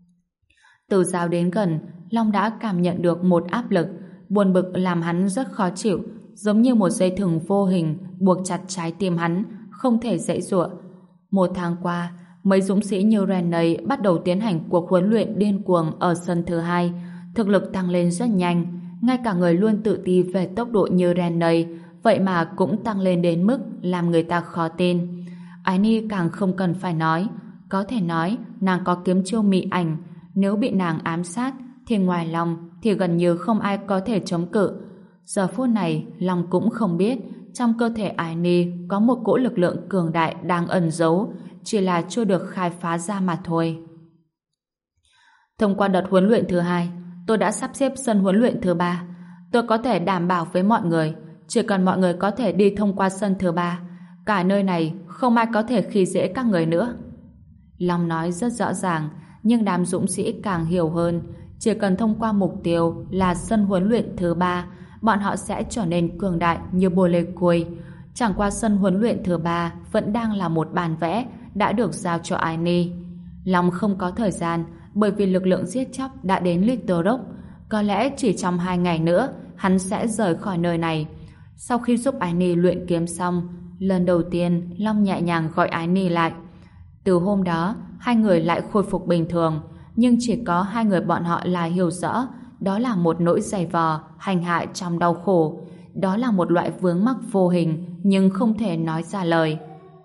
Tử Giao đến gần, Long đã cảm nhận được một áp lực, buồn bực làm hắn rất khó chịu, giống như một dây thừng vô hình buộc chặt trái tim hắn, không thể giãy giụa. 1 tháng qua, mấy dũng sĩ như Renly bắt đầu tiến hành cuộc huấn luyện điên cuồng ở sân thứ 2, thực lực tăng lên rất nhanh, ngay cả người luôn tự ti về tốc độ như Renly, vậy mà cũng tăng lên đến mức làm người ta khó tin. Ái Ni càng không cần phải nói, Có thể nói nàng có kiếm chiêu mị ảnh, nếu bị nàng ám sát thì ngoài Long thì gần như không ai có thể chống cự. Giờ phút này Long cũng không biết trong cơ thể Ái Ni có một cỗ lực lượng cường đại đang ẩn giấu, chỉ là chưa được khai phá ra mà thôi. Thông qua đợt huấn luyện thứ 2, tôi đã sắp xếp sân huấn luyện thứ 3. Tôi có thể đảm bảo với mọi người, chỉ cần mọi người có thể đi thông qua sân thứ 3, cả nơi này không ai có thể khi dễ các người nữa. Long nói rất rõ ràng, nhưng đám dũng sĩ càng hiểu hơn. Chỉ cần thông qua mục tiêu là sân huấn luyện thứ 3, bọn họ sẽ trở nên cường đại như bồ lê cùi. Chẳng qua sân huấn luyện thứ 3 vẫn đang là một bản vẽ đã được giao cho Ái Ni. Long không có thời gian, bởi vì lực lượng giết chóc đã đến Little Rock. Có lẽ chỉ trong 2 ngày nữa hắn sẽ rời khỏi nơi này. Sau khi giúp Ái Ni luyện kiếm xong, lần đầu tiên Long nhẹ nhàng gọi Ái Ni lại. Từ hôm đó, hai người lại khôi phục bình thường, nhưng chỉ có hai người bọn họ là hiểu rõ đó là một nỗi dày vò, hành hạ trong đau khổ. Đó là một loại vướng mắc vô hình nhưng không thể nói ra lời.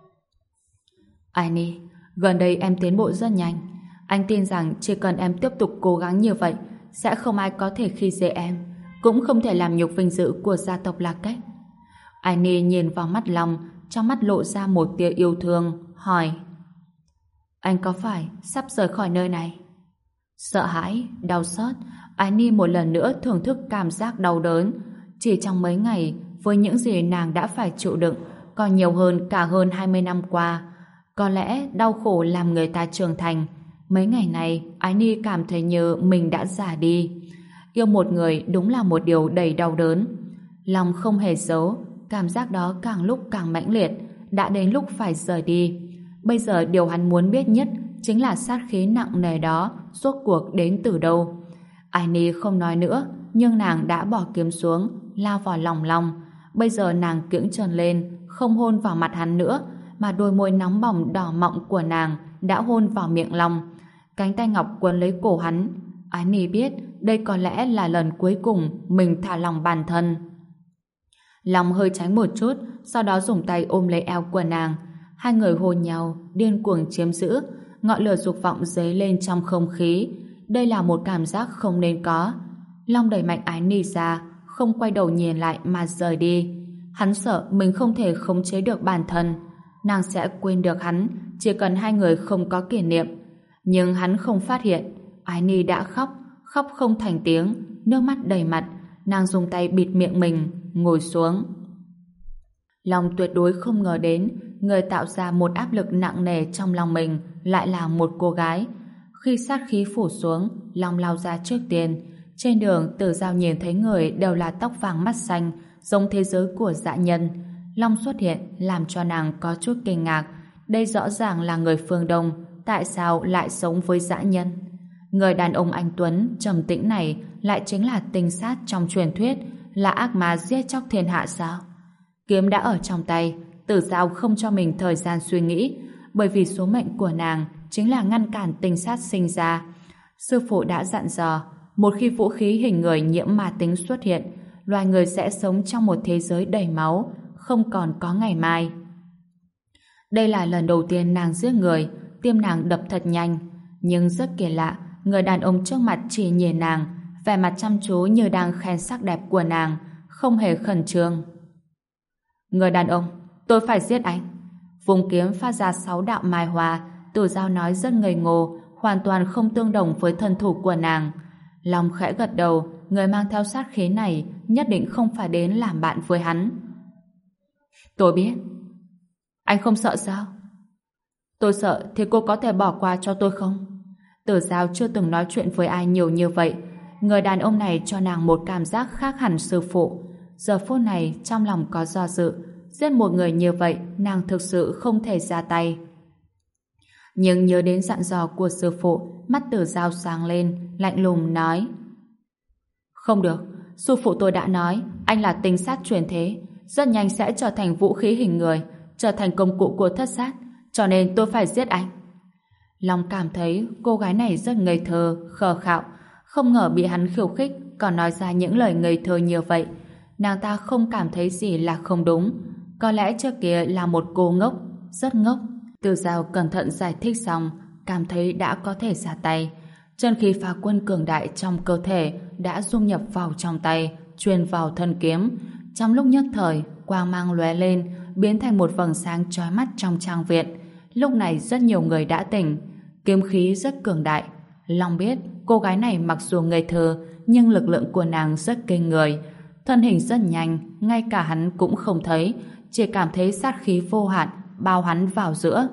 Ái Ni, gần đây em tiến bộ rất nhanh. Anh tin rằng chỉ cần em tiếp tục cố gắng như vậy, sẽ không ai có thể khi dễ em, cũng không thể làm nhục vinh dự của gia tộc La Cách. Ái Ni nhìn vào mắt Long, trong mắt lộ ra một tia yêu thương, hỏi: Anh có phải sắp rời khỏi nơi này? Sợ hãi, đau xót, Ái Ni một lần nữa thưởng thức cảm giác đau đớn. Chỉ trong mấy ngày, với những gì nàng đã phải chịu đựng, còn nhiều hơn cả hơn 20 năm qua. Có lẽ đau khổ làm người ta trưởng thành. Mấy ngày này, Ái Ni cảm thấy như mình đã già đi. Yêu một người đúng là một điều đầy đau đớn. Lòng không hề giấu, cảm giác đó càng lúc càng mãnh liệt, đã đến lúc phải rời đi. Bây giờ điều hắn muốn biết nhất chính là sát khí nặng nề đó rốt cuộc đến từ đâu. Ái Ni không nói nữa, nhưng nàng đã bỏ kiếm xuống, lao vào lòng Long. Bây giờ nàng kiễng trần lên, không hôn vào mặt hắn nữa, mà đôi môi nóng bỏng đỏ mọng của nàng đã hôn vào miệng Long. Cánh tay ngọc quấn lấy cổ hắn. Ái Ni biết đây có lẽ là lần cuối cùng mình thả lòng bản thân. Long hơi tránh một chút, sau đó dùng tay ôm lấy eo của nàng. Hai người hôn nhau, điên cuồng chiếm giữ, ngọn lửa dục vọng dấy lên trong không khí. Đây là một cảm giác không nên có. Long đẩy mạnh Ái Ni ra, không quay đầu nhìn lại mà rời đi. Hắn sợ mình không thể khống chế được bản thân. Nàng sẽ quên được hắn, chỉ cần hai người không có kỷ niệm. Nhưng hắn không phát hiện, Ái Ni đã khóc, khóc không thành tiếng, nước mắt đầy mặt. Nàng dùng tay bịt miệng mình, ngồi xuống. Long tuyệt đối không ngờ đến, người tạo ra một áp lực nặng nề trong lòng mình lại là một cô gái. Khi sát khí phủ xuống, Long lao ra trước tiên. Trên đường, Tử Giao nhìn thấy người đều là tóc vàng mắt xanh, giống thế giới của dã nhân. Long xuất hiện làm cho nàng có chút kinh ngạc. Đây rõ ràng là người phương Đông, tại sao lại sống với dã nhân? Người đàn ông anh tuấn trầm tĩnh này lại chính là tinh sát trong truyền thuyết, là ác ma giết chóc thiên hạ sao? Kiếm đã ở trong tay, Tử Giao không cho mình thời gian suy nghĩ, bởi vì số mệnh của nàng chính là ngăn cản tinh sát sinh ra. Sư phụ đã dặn dò, một khi vũ khí hình người nhiễm ma tính xuất hiện, loài người sẽ sống trong một thế giới đầy máu, không còn có ngày mai. Đây là lần đầu tiên nàng giết người, tim nàng đập thật nhanh, nhưng rất kỳ lạ, người đàn ông trước mặt chỉ nhìn nàng, vẻ mặt chăm chú như đang khen sắc đẹp của nàng, không hề khẩn trương. Người đàn ông, tôi phải giết anh. Vùng kiếm phát ra 6 đạo mai hoa. Tử Giao nói rất ngây ngô, hoàn toàn không tương đồng với thân thủ của nàng. Long khẽ gật đầu, người mang theo sát khí này nhất định không phải đến làm bạn với hắn. Tôi biết. Anh không sợ sao? Tôi sợ thì cô có thể bỏ qua cho tôi không? Tử Giao chưa từng nói chuyện với ai nhiều như vậy. Người đàn ông này cho nàng một cảm giác khác hẳn sư phụ. Giờ phút này trong lòng có do dự. Giết một người như vậy nàng thực sự không thể ra tay. Nhưng nhớ đến dặn dò của sư phụ, mắt Tử Giao sáng lên, lạnh lùng nói: Không được, sư phụ tôi đã nói anh là tinh sát truyền thế, rất nhanh sẽ trở thành vũ khí hình người, trở thành công cụ của thất sát, cho nên tôi phải giết anh. Long cảm thấy cô gái này rất ngây thơ, khờ khạo, không ngờ bị hắn khiêu khích còn nói ra những lời ngây thơ như vậy. Nàng ta không cảm thấy gì là không đúng. Có lẽ trước kia là một cô ngốc, rất ngốc. Từ Giao cẩn thận giải thích xong, cảm thấy đã có thể ra tay. Chân khí phá quân cường đại trong cơ thể đã dung nhập vào trong tay, truyền vào thân kiếm. Trong lúc nhất thời, quang mang lóe lên, biến thành một vầng sáng chói mắt trong trang viện. Lúc này rất nhiều người đã tỉnh. Kiếm khí rất cường đại. Long biết cô gái này mặc dù ngây thơ, nhưng lực lượng của nàng rất kinh người. Thân hình rất nhanh, ngay cả hắn cũng không thấy, chỉ cảm thấy sát khí vô hạn bao hắn vào giữa.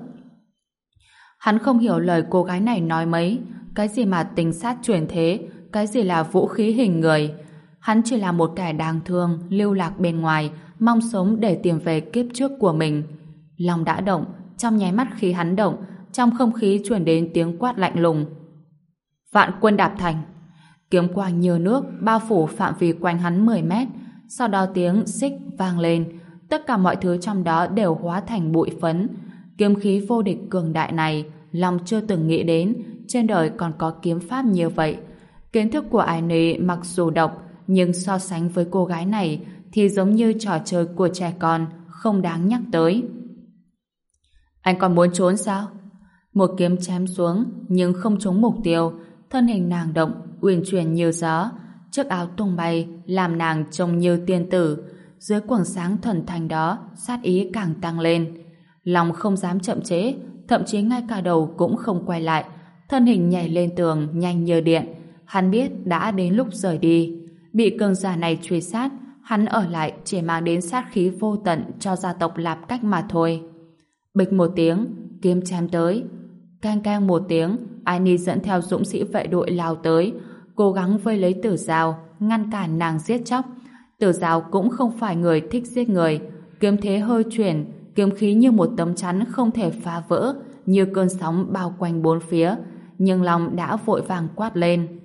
Hắn không hiểu lời cô gái này nói mấy, cái gì mà tình sát chuyển thế, cái gì là vũ khí hình người. Hắn chỉ là một kẻ đáng thương, lưu lạc bên ngoài, mong sống để tìm về kiếp trước của mình. Lòng đã động, trong nháy mắt khi hắn động, trong không khí truyền đến tiếng quát lạnh lùng. Vạn Quân Đạp Thành. Kiếm quang như nước bao phủ phạm vi quanh hắn 10 mét, sau đó tiếng xích vang lên, tất cả mọi thứ trong đó đều hóa thành bụi phấn. Kiếm khí vô địch cường đại này, Long chưa từng nghĩ đến trên đời còn có kiếm pháp như vậy. Kiến thức của ai nấy mặc dù độc, nhưng so sánh với cô gái này thì giống như trò chơi của trẻ con, không đáng nhắc tới. Anh còn muốn trốn sao? Một kiếm chém xuống, nhưng không trúng mục tiêu. Thân hình nàng động, uyển chuyển như gió, chiếc áo tung bay làm nàng trông như tiên tử. Dưới quầng sáng thuần thanh đó, sát ý càng tăng lên. Lòng không dám chậm trễ, thậm chí ngay cả đầu cũng không quay lại, thân hình nhảy lên tường nhanh như điện. Hắn biết đã đến lúc rời đi. Bị cường giả này truy sát, hắn ở lại chỉ mang đến sát khí vô tận cho gia tộc Lạp Cách mà thôi. Bịch một tiếng, kiếm chém tới. Cang cang một tiếng, Ai dẫn theo dũng sĩ vệ đội lao tới, cố gắng vây lấy Tử Giao, ngăn cản nàng giết chóc. Tử Giao cũng không phải người thích giết người, kiếm thế hơi chuyển, kiếm khí như một tấm chắn không thể phá vỡ, như cơn sóng bao quanh bốn phía. Nhưng Long đã vội vàng quát lên.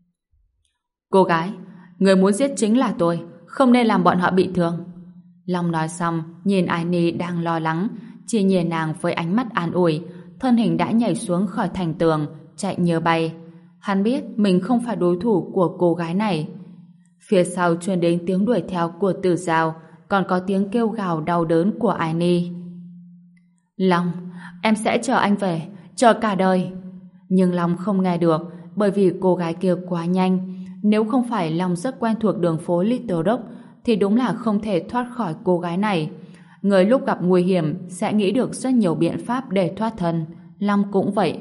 Cô gái, người muốn giết chính là tôi, không nên làm bọn họ bị thương. Long nói xong, nhìn Ai đang lo lắng, chỉ nhìn nàng với ánh mắt an ủi, thân hình đã nhảy xuống khỏi thành tường, chạy như bay. Hắn biết mình không phải đối thủ của cô gái này. Phía sau truyền đến tiếng đuổi theo của Tử Giao, còn có tiếng kêu gào đau đớn của Ai. Long, em sẽ chờ anh về, chờ cả đời. Nhưng Long không nghe được, bởi vì cô gái kia quá nhanh. Nếu không phải Long rất quen thuộc đường phố Little Rock, thì đúng là không thể thoát khỏi cô gái này. Người lúc gặp nguy hiểm sẽ nghĩ được rất nhiều biện pháp để thoát thân. Long cũng vậy.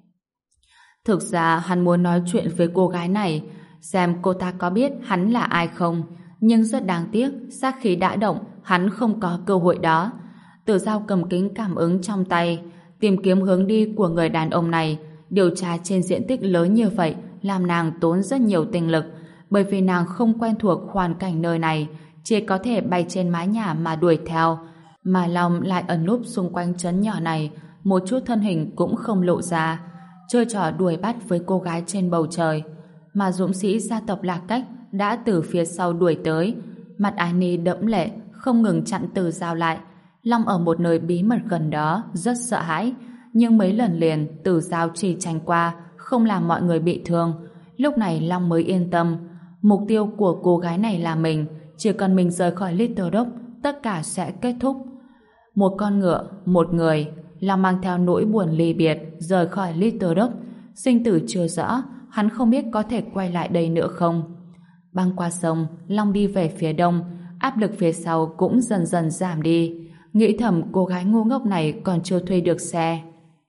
Thực ra hắn muốn nói chuyện với cô gái này, xem cô ta có biết hắn là ai không. Nhưng rất đáng tiếc, sát khí đã động, hắn không có cơ hội đó. Tử Giao cầm kính cảm ứng trong tay, tìm kiếm hướng đi của người đàn ông này. Điều tra trên diện tích lớn như vậy làm nàng tốn rất nhiều tinh lực, bởi vì nàng không quen thuộc hoàn cảnh nơi này, chỉ có thể bay trên mái nhà mà đuổi theo. Mà Long lại ẩn núp xung quanh trấn nhỏ này, một chút thân hình cũng không lộ ra, chơi trò đuổi bắt với cô gái trên bầu trời. Mà dũng sĩ gia tộc Lạc Cách đã từ phía sau đuổi tới, mặt Ai đẫm lệ, không ngừng chặn Tử Giao lại. Long ở một nơi bí mật gần đó rất sợ hãi, nhưng mấy lần liền Tử Giao chỉ tránh qua, không làm mọi người bị thương. Lúc này Long mới yên tâm. Mục tiêu của cô gái này là mình, chỉ cần mình rời khỏi Little Rock, tất cả sẽ kết thúc. Một con ngựa, một người, Long mang theo nỗi buồn ly biệt rời khỏi Little Rock. Sinh tử chưa rõ, hắn không biết có thể quay lại đây nữa không. Băng qua sông, Long đi về phía đông, áp lực phía sau cũng dần dần giảm đi. Nghĩ thầm cô gái ngu ngốc này còn chưa thuê được xe.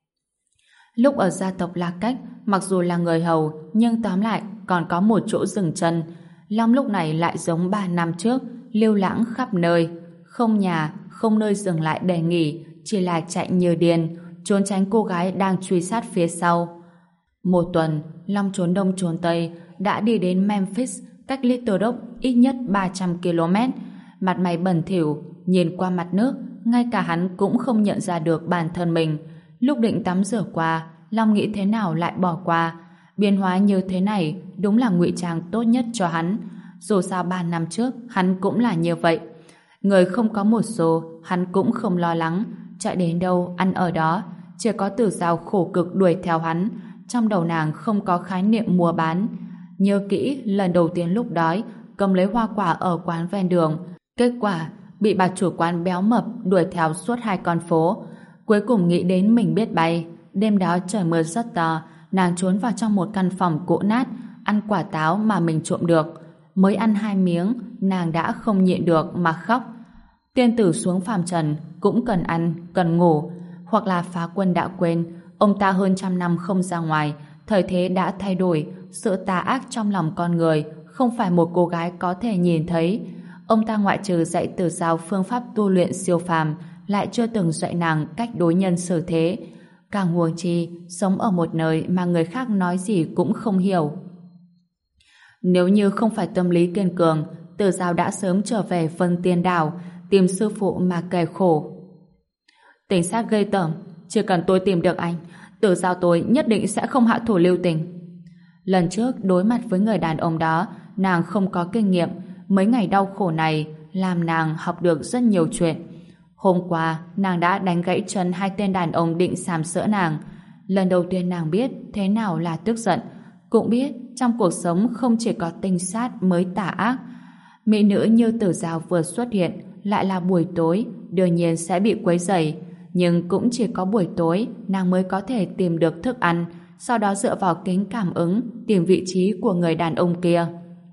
Lúc ở gia tộc Lạc Cách, mặc dù là người hầu, nhưng tóm lại còn có một chỗ dừng chân. Long lúc này lại giống 3 năm trước, lưu lãng khắp nơi, không nhà, không nơi dừng lại để nghỉ, chỉ là chạy như điên, trốn tránh cô gái đang truy sát phía sau. Một tuần, Long trốn đông trốn tây, đã đi đến Memphis, cách Little Rock ít nhất 300 km. Mặt mày bẩn thỉu, nhìn qua mặt nước, ngay cả hắn cũng không nhận ra được bản thân mình. Lúc định tắm rửa qua, Long nghĩ thế nào lại bỏ qua. Biến hóa như thế này đúng là ngụy trang tốt nhất cho hắn. Dù sao 3 năm trước hắn cũng là như vậy. Người không có một xu, hắn cũng không lo lắng, chạy đến đâu ăn ở đó. Chỉ có Tử Giao khổ cực đuổi theo hắn. Trong đầu nàng không có khái niệm mua bán. Nhớ kỹ lần đầu tiên lúc đói, cầm lấy hoa quả ở quán ven đường, kết quả bị bà chủ quán béo mập đuổi theo suốt 2 con phố. Cuối cùng nghĩ đến mình biết bay. Đêm đó trời mưa rất to, nàng trốn vào trong một căn phòng cũ nát, ăn quả táo mà mình trộm được. Mới ăn 2 miếng, nàng đã không nhịn được mà khóc. Tiên tử xuống phàm trần cũng cần ăn, cần ngủ. Hoặc là phá quân đã quên, ông ta hơn 100 năm không ra ngoài, thời thế đã thay đổi, sự tà ác trong lòng con người không phải một cô gái có thể nhìn thấy. Ông ta ngoại trừ dạy Tử Giao phương pháp tu luyện siêu phàm, lại chưa từng dạy nàng cách đối nhân xử thế. Càng huống chi, sống ở một nơi mà người khác nói gì cũng không hiểu. Nếu như không phải tâm lý kiên cường, Tử Giao đã sớm trở về Vân Tiên Đảo, tìm sư phụ mà kể khổ. Tình xác ghê tởm, chỉ cần tôi tìm được anh, Tử Giao tôi nhất định sẽ không hạ thủ lưu tình. Lần trước đối mặt với người đàn ông đó, nàng không có kinh nghiệm, mấy ngày đau khổ này làm nàng học được rất nhiều chuyện. Hôm qua, nàng đã đánh gãy chân 2 tên đàn ông định sàm sỡ nàng. Lần đầu tiên nàng biết thế nào là tức giận, cũng biết trong cuộc sống không chỉ có tình sát mới tà ác. Mỹ nữ như Tử Giao vừa xuất hiện, lại là buổi tối, đương nhiên sẽ bị quấy rầy. Nhưng cũng chỉ có buổi tối, nàng mới có thể tìm được thức ăn, sau đó dựa vào kính cảm ứng, tìm vị trí của người đàn ông kia.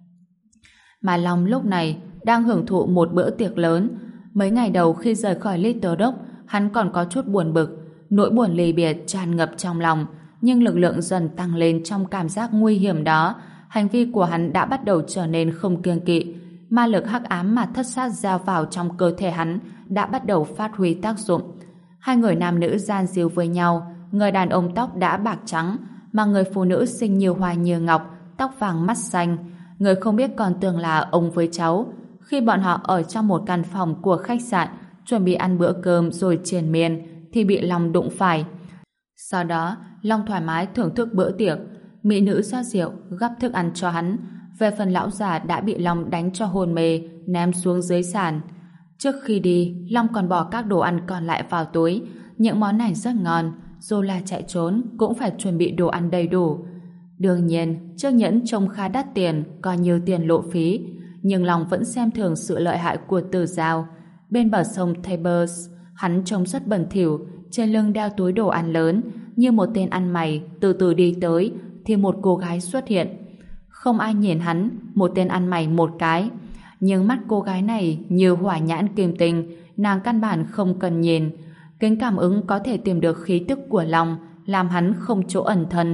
Mà Long lúc này đang hưởng thụ một bữa tiệc lớn. Mấy ngày đầu khi rời khỏi Little Rock, hắn còn có chút buồn bực, nỗi buồn ly biệt tràn ngập trong lòng, nhưng lực lượng dần tăng lên trong cảm giác nguy hiểm đó. Hành vi của hắn đã bắt đầu trở nên không kiêng kỵ. Ma lực hắc ám mà thất sát gieo vào trong cơ thể hắn đã bắt đầu phát huy tác dụng. 2 người nam nữ gian díu với nhau, người đàn ông tóc đã bạc trắng, mà người phụ nữ xinh như hoa như ngọc, tóc vàng mắt xanh. Người không biết còn tưởng là ông với cháu. Khi bọn họ ở trong một căn phòng của khách sạn, chuẩn bị ăn bữa cơm rồi triền miên, thì bị Long đụng phải. Sau đó, Long thoải mái thưởng thức bữa tiệc. Mỹ nữ rót rượu, gắp thức ăn cho hắn. Về phần lão già đã bị Long đánh cho hôn mê, ném xuống dưới sàn. Trước khi đi, Long còn bỏ các đồ ăn còn lại vào túi. Những món này rất ngon, dù là chạy trốn cũng phải chuẩn bị đồ ăn đầy đủ. Đương nhiên, chiếc nhẫn trông khá đắt tiền, coi như tiền lộ phí. Nhưng Long vẫn xem thường sự lợi hại của Tử Giao. Bên bờ sông Thebes, hắn trông rất bẩn thỉu, trên lưng đeo túi đồ ăn lớn, như một tên ăn mày từ từ đi tới, thì một cô gái xuất hiện. Không ai nhìn hắn, một tên ăn mày một cái. Nhưng mắt cô gái này như hỏa nhãn kim tinh, nàng căn bản không cần nhìn. Kính cảm ứng có thể tìm được khí tức của Long, làm hắn không chỗ ẩn thân.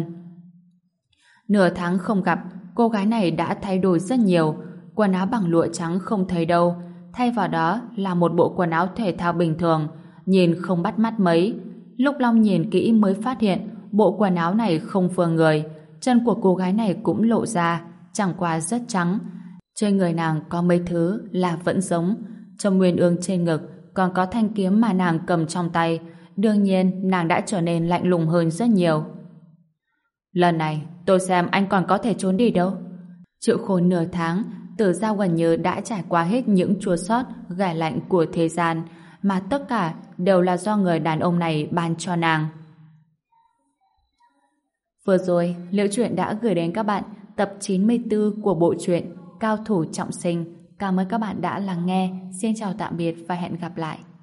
Nửa tháng không gặp, cô gái này đã thay đổi rất nhiều. Quần áo bằng lụa trắng không thấy đâu, thay vào đó là một bộ quần áo thể thao bình thường, nhìn không bắt mắt mấy. Lúc Long nhìn kỹ mới phát hiện bộ quần áo này không vừa người. Chân của cô gái này cũng lộ ra, chẳng qua rất trắng. Trên người nàng có mấy thứ là vẫn giống. Trong nguyên ương trên ngực còn có thanh kiếm mà nàng cầm trong tay. Đương nhiên nàng đã trở nên lạnh lùng hơn rất nhiều. Lần này tôi xem anh còn có thể trốn đi đâu. Chịu khổ nửa tháng, Tử Giao gần như đã trải qua hết những chua xót ghẻ lạnh của thế gian, mà tất cả đều là do người đàn ông này ban cho nàng. Vừa rồi, Liễu Chuyện đã gửi đến các bạn tập 94 của bộ truyện Cao thủ trọng sinh. Cảm ơn các bạn đã lắng nghe. Xin chào tạm biệt và hẹn gặp lại.